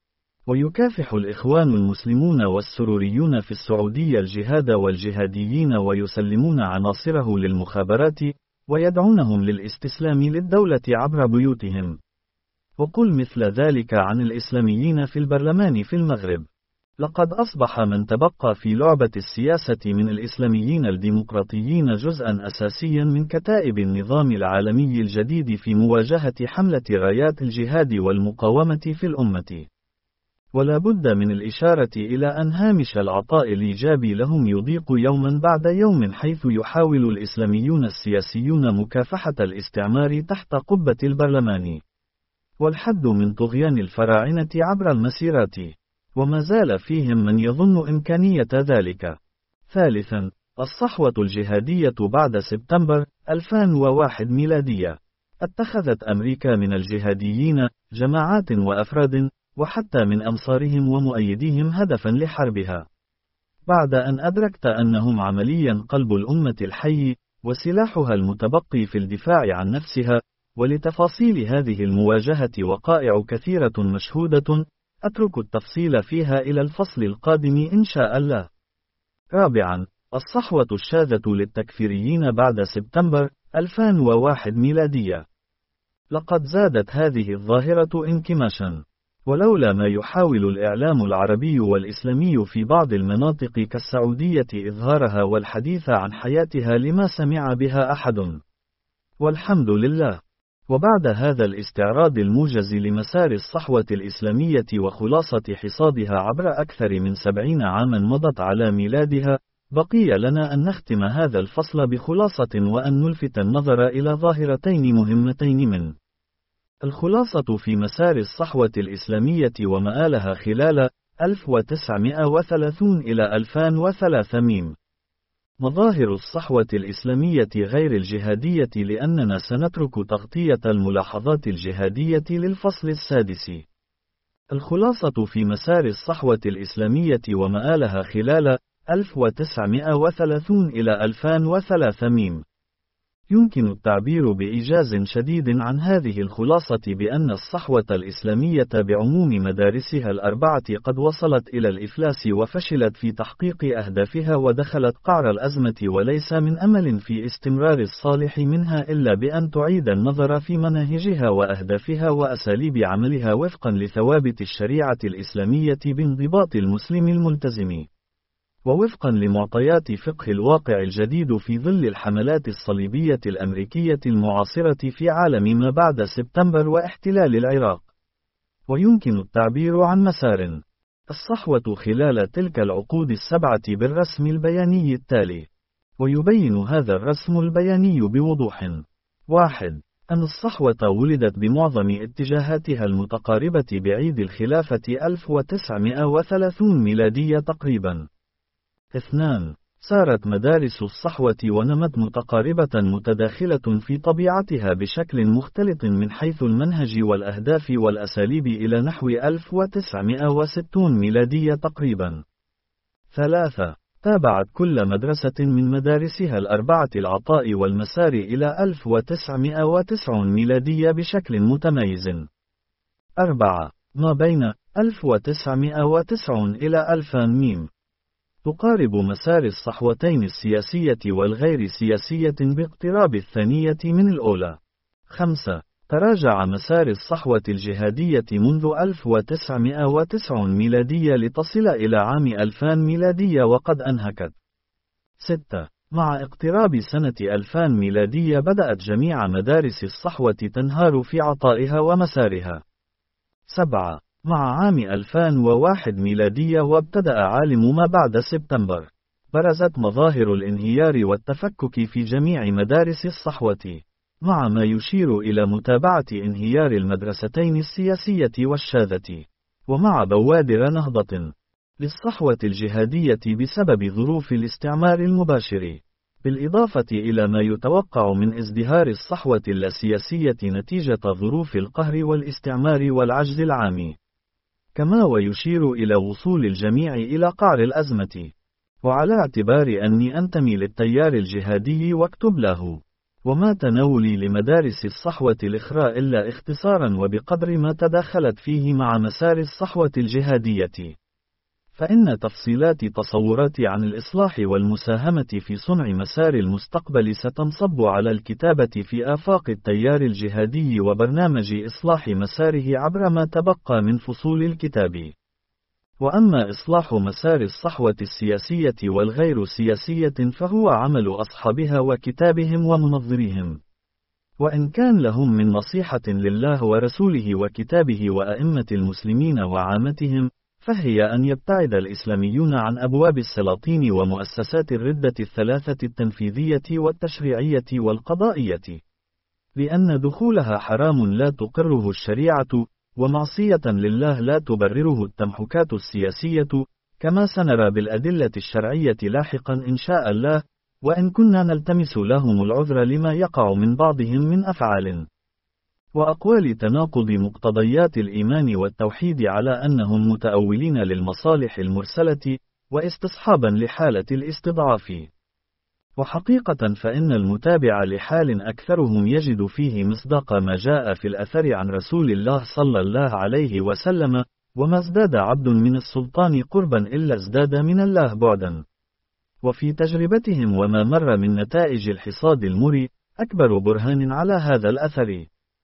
ويكافح الإخوان المسلمون والسروريون في السعودية الجهاد والجهاديين ويسلمون عناصره للمخابرات، ويدعونهم للاستسلام للدولة عبر بيوتهم. وقل مثل ذلك عن الإسلاميين في البرلمان في المغرب. لقد أصبح من تبقى في لعبة السياسة من الإسلاميين الديمقراطيين جزءا أساسيا من كتائب النظام العالمي الجديد في مواجهة حملة رايات الجهاد والمقاومة في الأمة. ولا بد من الإشارة إلى أن هامش العطاء الإيجابي لهم يضيق يوما بعد يوم، حيث يحاول الإسلاميون السياسيون مكافحة الاستعمار تحت قبة البرلمان، والحد من طغيان الفراعنة عبر المسيرات، وما زال فيهم من يظن إمكانية ذلك. ثالثا، الصحوة الجهادية بعد سبتمبر ألفين وواحد ميلادية. اتخذت أمريكا من الجهاديين جماعات وأفراد، وحتى من أنصارهم ومؤيديهم هدفا لحربها، بعد أن أدركت أنهم عمليا قلب الأمة الحي، وسلاحها المتبقي في الدفاع عن نفسها. ولتفاصيل هذه المواجهة وقائع كثيرة مشهودة، أترك التفصيل فيها إلى الفصل القادم إن شاء الله. رابعا، الصحوة الشاذة للتكفيريين بعد سبتمبر ألفين وواحد ميلادية. لقد زادت هذه الظاهرة انكماشا، ولولا ما يحاول الإعلام العربي والإسلامي في بعض المناطق كالسعودية إظهارها والحديث عن حياتها لما سمع بها أحد. والحمد لله. وبعد هذا الاستعراض الموجز لمسار الصحوة الإسلامية وخلاصة حصادها عبر أكثر من سبعين عاما مضت على ميلادها، بقي لنا أن نختم هذا الفصل بخلاصة وأن نلفت النظر إلى ظاهرتين مهمتين من الخلاصة في مسار الصحوة الإسلامية ومآلها خلال ألف وتسعمائة وثلاثين إلى ألفين وثلاثمائة. مظاهر الصحوة الإسلامية غير الجهادية، لأننا سنترك تغطية الملاحظات الجهادية للفصل السادس. الخلاصة في مسار الصحوة الإسلامية ومآلها خلال ألف وتسعمائة وثلاثين إلى ألفين وثلاثمائة. يمكن التعبير بإيجاز شديد عن هذه الخلاصة بأن الصحوة الإسلامية بعموم مدارسها الأربعة قد وصلت إلى الإفلاس وفشلت في تحقيق أهدافها ودخلت قعر الأزمة، وليس من أمل في استمرار الصالح منها إلا بأن تعيد النظر في مناهجها وأهدافها وأساليب عملها وفقا لثوابت الشريعة الإسلامية بانضباط المسلم الملتزم، ووفقا لمعطيات فقه الواقع الجديد في ظل الحملات الصليبية الأمريكية المعاصرة في عالم ما بعد سبتمبر واحتلال العراق. ويمكن التعبير عن مسار الصحوة خلال تلك العقود السبعة بالرسم البياني التالي، ويبين هذا الرسم البياني بوضوح: واحد. أن الصحوة ولدت بمعظم اتجاهاتها المتقاربة بعيد الخلافة ألف وتسعمائة وثلاثين ميلادية تقريبا. اثنان. سارت مدارس الصحوة ونمت متقاربة متداخلة في طبيعتها بشكل مختلط من حيث المنهج والأهداف والأساليب إلى نحو ألف وتسعمائة وستين ميلادية تقريبا. ثلاثة. تابعت كل مدرسة من مدارسها الأربعة العطاء والمسار إلى ألف وتسعمائة وتسعين ميلادية بشكل متميز. أربعة. ما بين ألف وتسعمائة وتسعين إلى ألفين ميم تقارب مسار الصحوتين السياسية والغير سياسية باقتراب الثانية من الأولى. خمسة. تراجع مسار الصحوة الجهادية منذ ألف وتسعمائة وتسعين ميلادية لتصل إلى عام ألفين ميلادية وقد أنهكت. ستة. مع اقتراب سنة ألفين ميلادية بدأت جميع مدارس الصحوة تنهار في عطائها ومسارها. سبعة. مع عام ألفين وواحد ميلادية وابتدأ عالم ما بعد سبتمبر، برزت مظاهر الانهيار والتفكك في جميع مدارس الصحوة، مع ما يشير إلى متابعة انهيار المدرستين السياسية والشاذة، ومع بوادر نهضة للصحوة الجهادية بسبب ظروف الاستعمار المباشر، بالإضافة إلى ما يتوقع من ازدهار الصحوة اللاسياسية نتيجة ظروف القهر والاستعمار والعجز العام. كما ويشير إلى وصول الجميع إلى قعر الأزمة. وعلى اعتبار أني أنتمي للتيار الجهادي واكتب له، وما تناولي لمدارس الصحوة الإخراء إلا اختصارا وبقدر ما تداخلت فيه مع مسار الصحوة الجهادية. فإن تفصيلات تصوراتي عن الإصلاح والمساهمة في صنع مسار المستقبل ستنصب على الكتابة في آفاق التيار الجهادي وبرنامج إصلاح مساره عبر ما تبقى من فصول الكتاب. وأما إصلاح مسار الصحوة السياسية والغير سياسية فهو عمل أصحابها وكتابهم ومنظريهم. وإن كان لهم من نصيحة لله ورسوله وكتابه وأئمة المسلمين وعامتهم، فهي أن يبتعد الإسلاميون عن أبواب السلاطين ومؤسسات الردة الثلاثة التنفيذية والتشريعية والقضائية، لأن دخولها حرام لا تقره الشريعة، ومعصية لله لا تبرره التمحكات السياسية، كما سنرى بالأدلة الشرعية لاحقا إن شاء الله، وإن كنا نلتمس لهم العذر لما يقع من بعضهم من أفعال وأقوال تناقض مقتضيات الإيمان والتوحيد على أنهم متأولين للمصالح المرسلة، واستصحابا لحالة الاستضعاف. وحقيقة فإن المتابع لحال أكثرهم يجد فيه مصداق ما جاء في الأثر عن رسول الله صلى الله عليه وسلم: وما ازداد عبد من السلطان قربا إلا ازداد من الله بعدا. وفي تجربتهم وما مر من نتائج الحصاد المري أكبر برهان على هذا الأثر.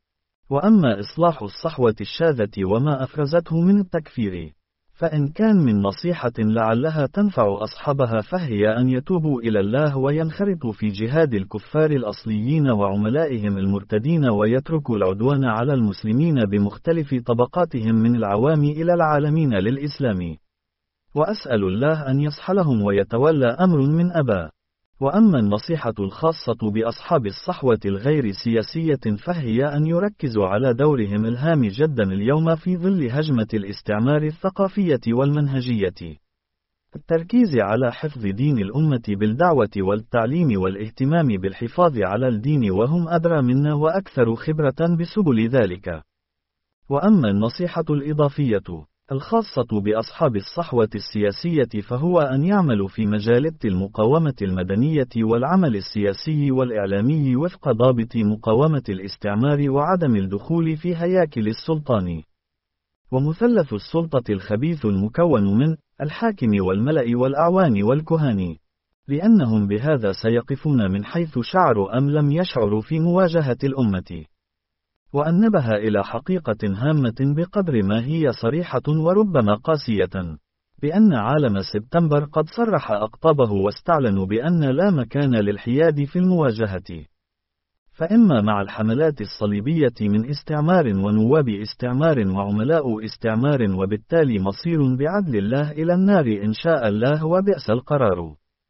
وأما إصلاح الصحوة الشاذة وما أفرزته من التكفير، فإن كان من نصيحة لعلها تنفع أصحابها فهي أن يتوبوا إلى الله وينخرطوا في جهاد الكفار الأصليين وعملائهم المرتدين، ويتركوا العدوان على المسلمين بمختلف طبقاتهم من العوام إلى العالمين للإسلام. وأسأل الله أن يصحلهم ويتولى أمر من أبا. وأما النصيحة الخاصة بأصحاب الصحوة الغير سياسية فهي أن يركزوا على دورهم الهام جدا اليوم في ظل هجمة الاستعمار الثقافية والمنهجية. التركيز على حفظ دين الأمة بالدعوة والتعليم والاهتمام بالحفاظ على الدين، وهم أدرى منا وأكثر خبرة بسبل ذلك. وأما النصيحة الإضافية الخاصة بأصحاب الصحوة السياسية فهو أن يعملوا في مجالات المقاومة المدنية والعمل السياسي والإعلامي وفق ضابط مقاومة الاستعمار وعدم الدخول في هياكل السلطان. ومثلث السلطة الخبيث المكون من الحاكم والملأ والأعوان والكهان، لأنهم بهذا سيقفون من حيث شعروا أم لم يشعروا في مواجهة الأمة. وأن نبه إلى حقيقة هامة بقدر ما هي صريحة وربما قاسية، بأن عالم سبتمبر قد صرح أقطابه واستعلنوا بأن لا مكان للحياد في المواجهة. فإما مع الحملات الصليبية من استعمار ونواب استعمار وعملاء استعمار، وبالتالي مصير بعدل الله إلى النار إن شاء الله وبئس القرار.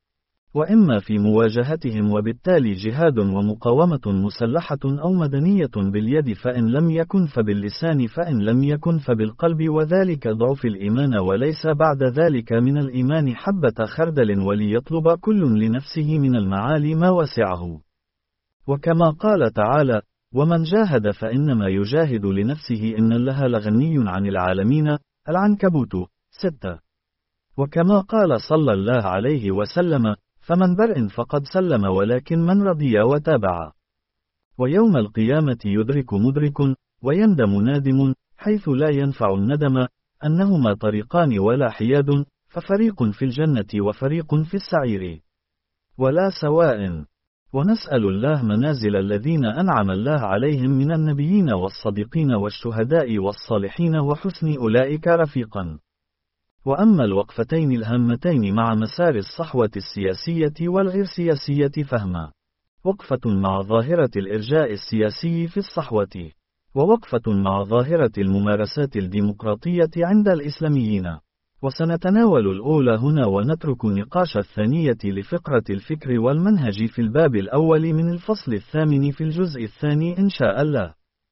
وإما في مواجهتهم وبالتالي جهاد ومقاومة مسلحة أو مدنية باليد، فإن لم يكن فباللسان، فإن لم يكن فبالقلب، وذلك ضعف الإيمان وليس بعد ذلك من الإيمان حبة خردل، وليطلب كل لنفسه من المعالي ما وسعه. وكما قال تعالى: ومن جاهد فإنما يجاهد لنفسه إن الله لغني عن العالمين. العنكبوت ستة. وكما قال صلى الله عليه وسلم: فمن برئ فقد سلم، ولكن من رضي وتابع. ويوم القيامة يدرك مدرك ويندم نادم، حيث لا ينفع الندم، أنهما طريقان ولا حياد، ففريق في الجنة وفريق في السعير، ولا سواء. ونسأل الله منازل الذين أنعم الله عليهم من النبيين والصديقين والشهداء والصالحين وحسن أولئك رفيقا. وأما الوقفتين الهامتين مع مسار الصحوة السياسية والغير سياسية فهما: وقفة مع ظاهرة الإرجاء السياسي في الصحوة، ووقفة مع ظاهرة الممارسات الديمقراطية عند الإسلاميين. وسنتناول الأولى هنا ونترك نقاش الثانية لفقرة الفكر والمنهج في الباب الأول من الفصل الثامن في الجزء الثاني إن شاء الله.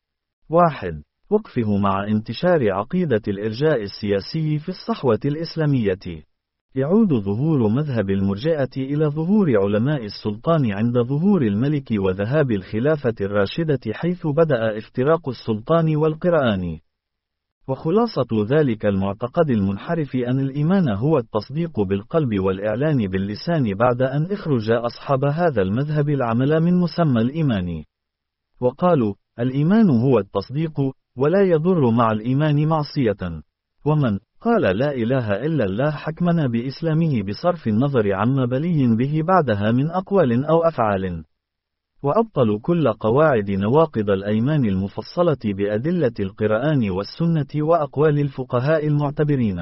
واحد. وقفه مع انتشار عقيدة الإرجاء السياسي في الصحوة الإسلامية. يعود ظهور مذهب المرجئة إلى ظهور علماء السلطان عند ظهور الملك وذهاب الخلافة الراشدة، حيث بدأ افتراق السلطان والقرآن. وخلاصة ذلك المعتقد المنحرف أن الإيمان هو التصديق بالقلب والإعلان باللسان بعد أن اخرج أصحاب هذا المذهب العمل من مسمى الإيمان. وقالوا: الإيمان هو التصديق، ولا يضر مع الإيمان معصية. ومن قال لا إله إلا الله حكمنا بإسلامه بصرف النظر عما بلي به بعدها من أقوال أو أفعال. وأبطلوا كل قواعد نواقض الأيمان المفصلة بأدلة القرآن والسنة وأقوال الفقهاء المعتبرين.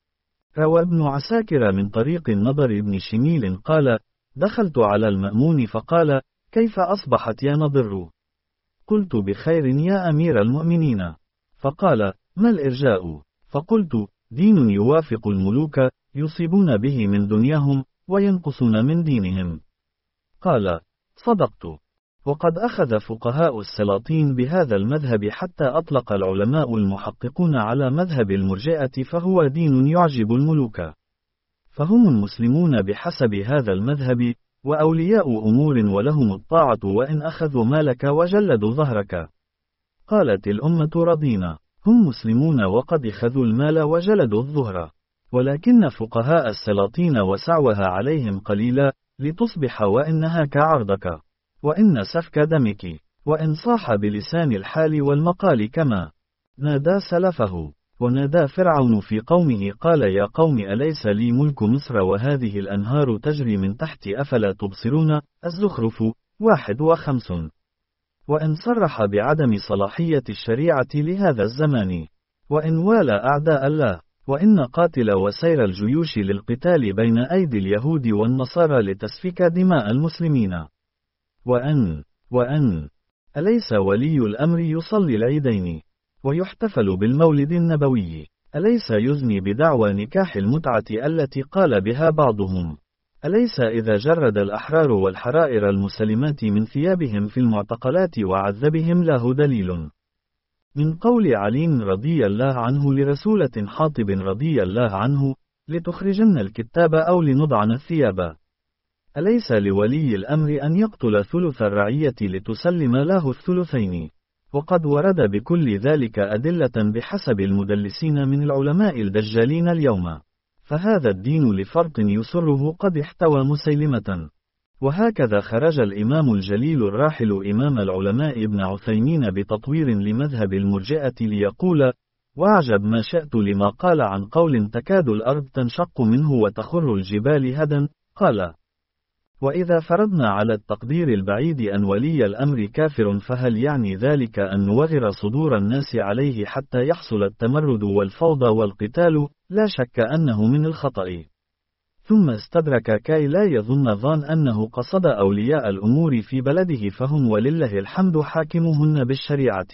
روى ابن عساكر من طريق النضر بن شميل قال: دخلت على المأمون فقال: كيف أصبحت يا نضر؟ قلت: بخير يا أمير المؤمنين. فقال: ما الإرجاء؟ فقلت: دين يوافق الملوك، يصيبون به من دنياهم، وينقصون من دينهم. قال: صدقت. وقد أخذ فقهاء السلاطين بهذا المذهب حتى أطلق العلماء المحققون على مذهب المرجئة فهو دين يعجب الملوك. فهم المسلمون بحسب هذا المذهب، وأولياء أمور ولهم الطاعة وإن أخذوا مالك وجلدوا ظهرك. قالت الأمة رضينا. هم مسلمون وقد أخذوا المال وجلدوا الظهر، ولكن فقهاء السلاطين وسعوها عليهم قليلا، لتصبح وإنها كعرضك، وإن سفك دمك، وإن صاح بلسان الحال والمقال كما نادى سلفه. ونادى فرعون في قومه قال: يا قوم أليس لي ملك مصر وهذه الأنهار تجري من تحت أفلا تبصرون؟ الزخرف واحد وخمسون. وإن صرح بعدم صلاحية الشريعة لهذا الزمان، وإن والى أعداء الله، وإن قاتل وسير الجيوش للقتال بين أيدي اليهود والنصارى لتسفك دماء المسلمين. وأن وأن أليس ولي الأمر يصلي العيدين، ويحتفل بالمولد النبوي؟ أليس يزني بدعوى نكاح المتعة التي قال بها بعضهم؟ أليس إذا جرد الأحرار والحرائر المسلمات من ثيابهم في المعتقلات وعذبهم له دليل من قول علي رضي الله عنه لرسولة حاطب رضي الله عنه: لتخرجن الكتاب أو لنضعن الثياب؟ أليس لولي الأمر أن يقتل ثلث الرعية لتسلم له الثلثين؟ وقد ورد بكل ذلك أدلة بحسب المدلسين من العلماء الدجالين اليوم. فهذا الدين لفرق يسره قد احتوى مسيلمة. وهكذا خرج الإمام الجليل الراحل إمام العلماء ابن عثيمين بتطوير لمذهب المرجئة ليقول: وأعجب ما شئت لما قال عن قول تكاد الأرض تنشق منه وتخر الجبال هدا. قال: وإذا فرضنا على التقدير البعيد أن ولي الأمر كافر، فهل يعني ذلك أن نوغر صدور الناس عليه حتى يحصل التمرد والفوضى والقتال؟ لا شك أنه من الخطأ. ثم استدرك كي لا يظن ظان أنه قصد أولياء الأمور في بلده فهم ولله الحمد حاكمهن بالشريعة،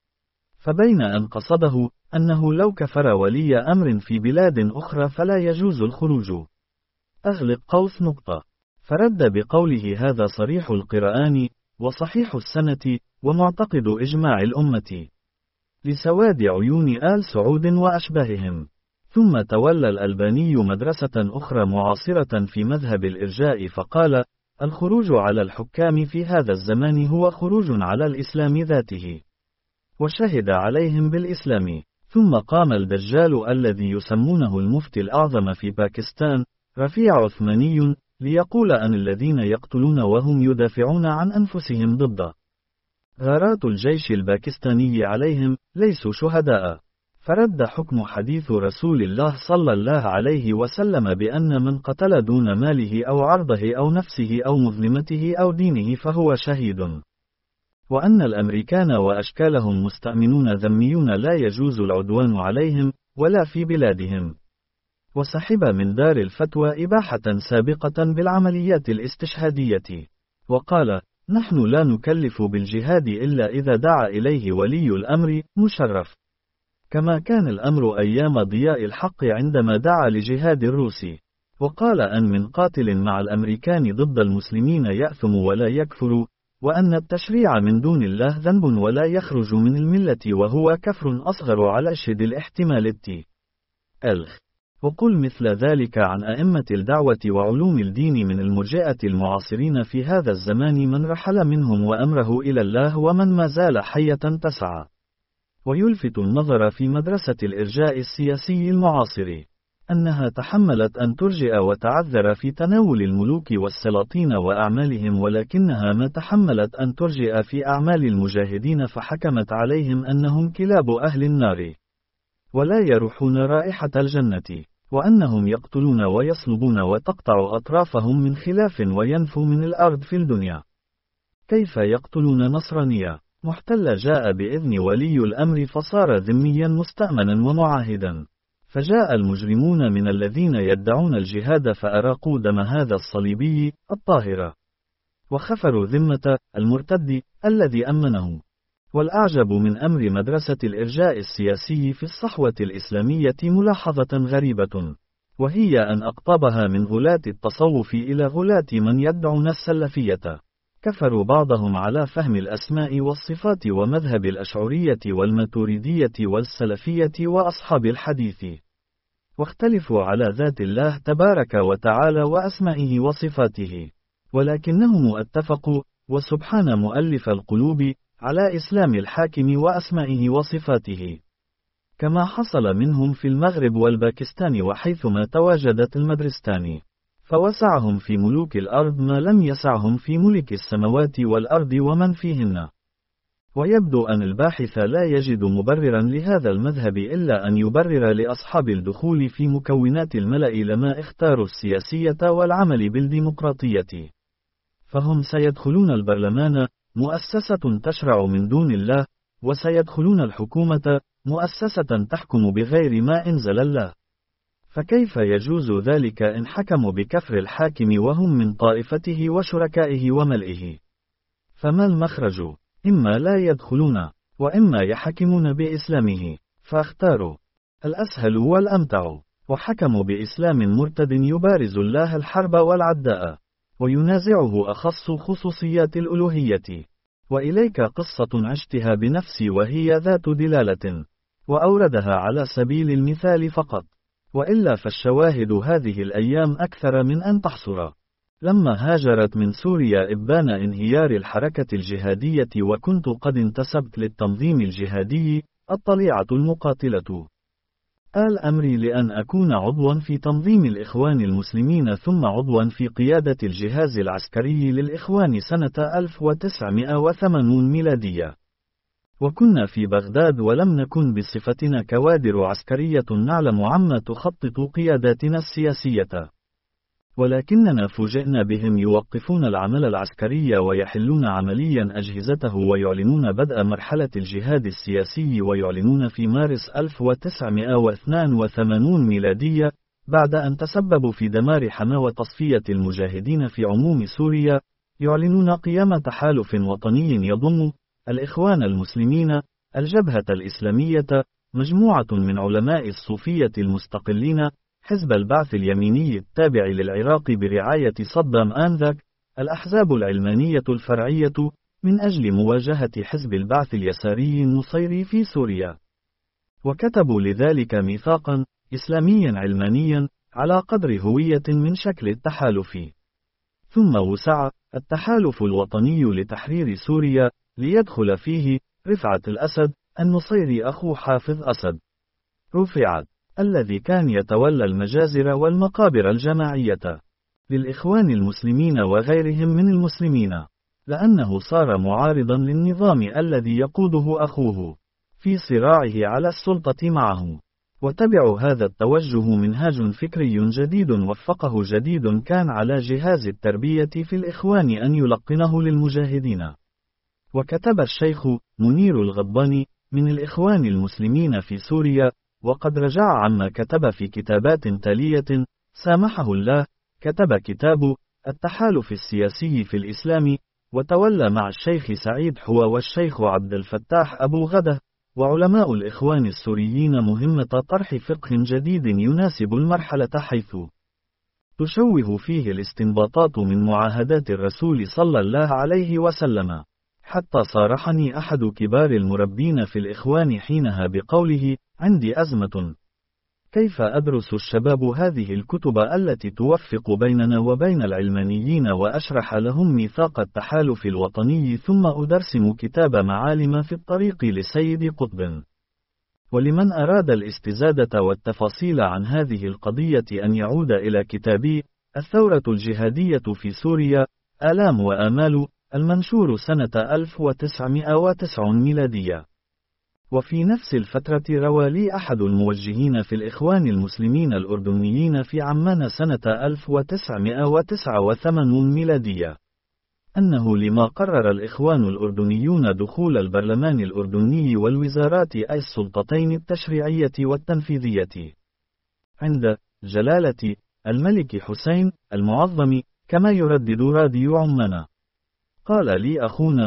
فبين أن قصده أنه لو كفر ولي أمر في بلاد أخرى فلا يجوز الخروج. أغلق قوس نقطة. فرد بقوله هذا صريح القرآن، وصحيح السنة، ومعتقد إجماع الأمة، لسواد عيون آل سعود وأشباههم. ثم تولى الألباني مدرسة أخرى معاصرة في مذهب الإرجاء فقال: الخروج على الحكام في هذا الزمان هو خروج على الإسلام ذاته، وشهد عليهم بالإسلام. ثم قام الدجال الذي يسمونه المفتي الأعظم في باكستان، رفيع عثماني، ليقول أن الذين يقتلون وهم يدافعون عن أنفسهم ضد غارات الجيش الباكستاني عليهم ليسوا شهداء. فرد حكم حديث رسول الله صلى الله عليه وسلم بأن من قتل دون ماله أو عرضه أو نفسه أو مظلمته أو دينه فهو شهيد، وأن الأمريكان وأشكالهم مستأمنون ذميون لا يجوز العدوان عليهم ولا في بلادهم. وسحب من دار الفتوى إباحة سابقة بالعمليات الاستشهادية، وقال: نحن لا نكلف بالجهاد إلا إذا دعا إليه ولي الأمر مشرف، كما كان الأمر أيام ضياء الحق عندما دعا لجهاد الروس. وقال أن من قاتل مع الأمريكان ضد المسلمين يأثم ولا يكفر، وأن التشريع من دون الله ذنب ولا يخرج من الملة وهو كفر أصغر على شد الاحتمال التي ألخ. وقل مثل ذلك عن أئمة الدعوة وعلوم الدين من المرجئة المعاصرين في هذا الزمان من رحل منهم وأمره إلى الله ومن ما زال حية تسعى. ويلفت النظر في مدرسة الإرجاء السياسي المعاصر أنها تحملت أن ترجئ وتعذر في تناول الملوك والسلاطين وأعمالهم، ولكنها ما تحملت أن ترجئ في أعمال المجاهدين فحكمت عليهم أنهم كلاب أهل النار ولا يروحون رائحة الجنة، وأنهم يقتلون ويصلبون وتقطع أطرافهم من خلاف وينفوا من الأرض في الدنيا. كيف يقتلون نصرانيا محتل جاء بإذن ولي الأمر فصار ذميا مستأمنا ومعاهدا، فجاء المجرمون من الذين يدعون الجهاد فأراقوا دم هذا الصليبي الطاهر وخفروا ذمة المرتد الذي أمنه. والأعجب من أمر مدرسة الإرجاء السياسي في الصحوة الإسلامية ملاحظة غريبة، وهي أن أقطابها من غلاة التصوف إلى غلاة من يدعون السلفية كفروا بعضهم على فهم الأسماء والصفات ومذهب الأشعرية والماتريدية والسلفية وأصحاب الحديث، واختلفوا على ذات الله تبارك وتعالى وأسمائه وصفاته، ولكنهم اتفقوا وسبحان مؤلف القلوب على إسلام الحاكم وأسمائه وصفاته، كما حصل منهم في المغرب والباكستان وحيثما تواجدت المدرستان، فوسعهم في ملوك الأرض ما لم يسعهم في ملك السماوات والأرض ومن فيهن. ويبدو أن الباحث لا يجد مبررا لهذا المذهب إلا أن يبرر لأصحاب الدخول في مكونات الملأ لما اختاروا السياسية والعمل بالديمقراطية، فهم سيدخلون البرلمان مؤسسة تشرع من دون الله، وسيدخلون الحكومة مؤسسة تحكم بغير ما أنزل الله، فكيف يجوز ذلك إن حكموا بكفر الحاكم وهم من طائفته وشركائه وملئه؟ فما المخرج؟ إما لا يدخلون، وإما يحكمون بإسلامه، فاختاروا الأسهل والأمتع، وحكموا بإسلام مرتد يبارز الله الحرب والعداء، وينازعه أخص خصوصيات الألوهية. وإليك قصة عشتها بنفسي وهي ذات دلالة، وأوردها على سبيل المثال فقط، وإلا فالشواهد هذه الأيام أكثر من أن تحصر. لما هاجرت من سوريا إبان انهيار الحركة الجهادية وكنت قد انتسبت للتنظيم الجهادي الطليعة المقاتلة، آل أمري لأن أكون عضوا في تنظيم الإخوان المسلمين ثم عضوا في قيادة الجهاز العسكري للإخوان سنة ألف وتسعمائة وثمانين ميلادية، وكنا في بغداد ولم نكن بصفتنا كوادر عسكرية نعلم عما تخطط قياداتنا السياسية، ولكننا فوجئنا بهم يوقفون العمل العسكري ويحلون عمليا أجهزته ويعلنون بدء مرحلة الجهاد السياسي، ويعلنون في مارس ألف وتسعمائة واثنين وثمانين ميلادية بعد أن تسببوا في دمار حما وتصفية المجاهدين في عموم سوريا، يعلنون قيام تحالف وطني يضم الإخوان المسلمين، الجبهة الإسلامية، مجموعة من علماء الصوفية المستقلين، حزب البعث اليميني التابع للعراق برعاية صدام آنذاك، الأحزاب العلمانية الفرعية، من أجل مواجهة حزب البعث اليساري النصيري في سوريا. وكتبوا لذلك ميثاقا إسلاميا علمانيا على قدر هوية من شكل التحالف. ثم وسع التحالف الوطني لتحرير سوريا ليدخل فيه رفعت الأسد النصيري أخو حافظ أسد رفعت، الذي كان يتولى المجازر والمقابر الجماعية للإخوان المسلمين وغيرهم من المسلمين، لأنه صار معارضا للنظام الذي يقوده أخوه في صراعه على السلطة معه. وتبع هذا التوجه منهاج فكري جديد وفقه جديد كان على جهاز التربية في الإخوان أن يلقنه للمجاهدين. وكتب الشيخ منير الغضباني من الإخوان المسلمين في سوريا، وقد رجع عما كتب في كتابات تالية سامحه الله، كتب كتاب التحالف السياسي في الإسلام، وتولى مع الشيخ سعيد حوى والشيخ عبد الفتاح أبو غدة وعلماء الإخوان السوريين مهمة طرح فقه جديد يناسب المرحلة، حيث تشوه فيه الاستنباطات من معاهدات الرسول صلى الله عليه وسلم، حتى صارحني أحد كبار المربين في الإخوان حينها بقوله: عندي أزمة، كيف أدرس الشباب هذه الكتب التي توفق بيننا وبين العلمانيين وأشرح لهم ميثاق التحالف الوطني ثم أدرسم كتاب معالم في الطريق لسيد قطب. ولمن أراد الاستزادة والتفاصيل عن هذه القضية أن يعود إلى كتابي الثورة الجهادية في سوريا، آلام وآمال، المنشور سنة ألف وتسعمائة وتسعين ميلادية. وفي نفس الفترة روى لي أحد الموجهين في الإخوان المسلمين الأردنيين في عمان سنة ألف وتسعمائة وتسعة وثمانين ميلادية أنه لما قرر الإخوان الأردنيون دخول البرلمان الأردني والوزارات أي السلطتين التشريعية والتنفيذية عند جلالة الملك حسين المعظم، كما يردد راديو عمان. قال لي أخونا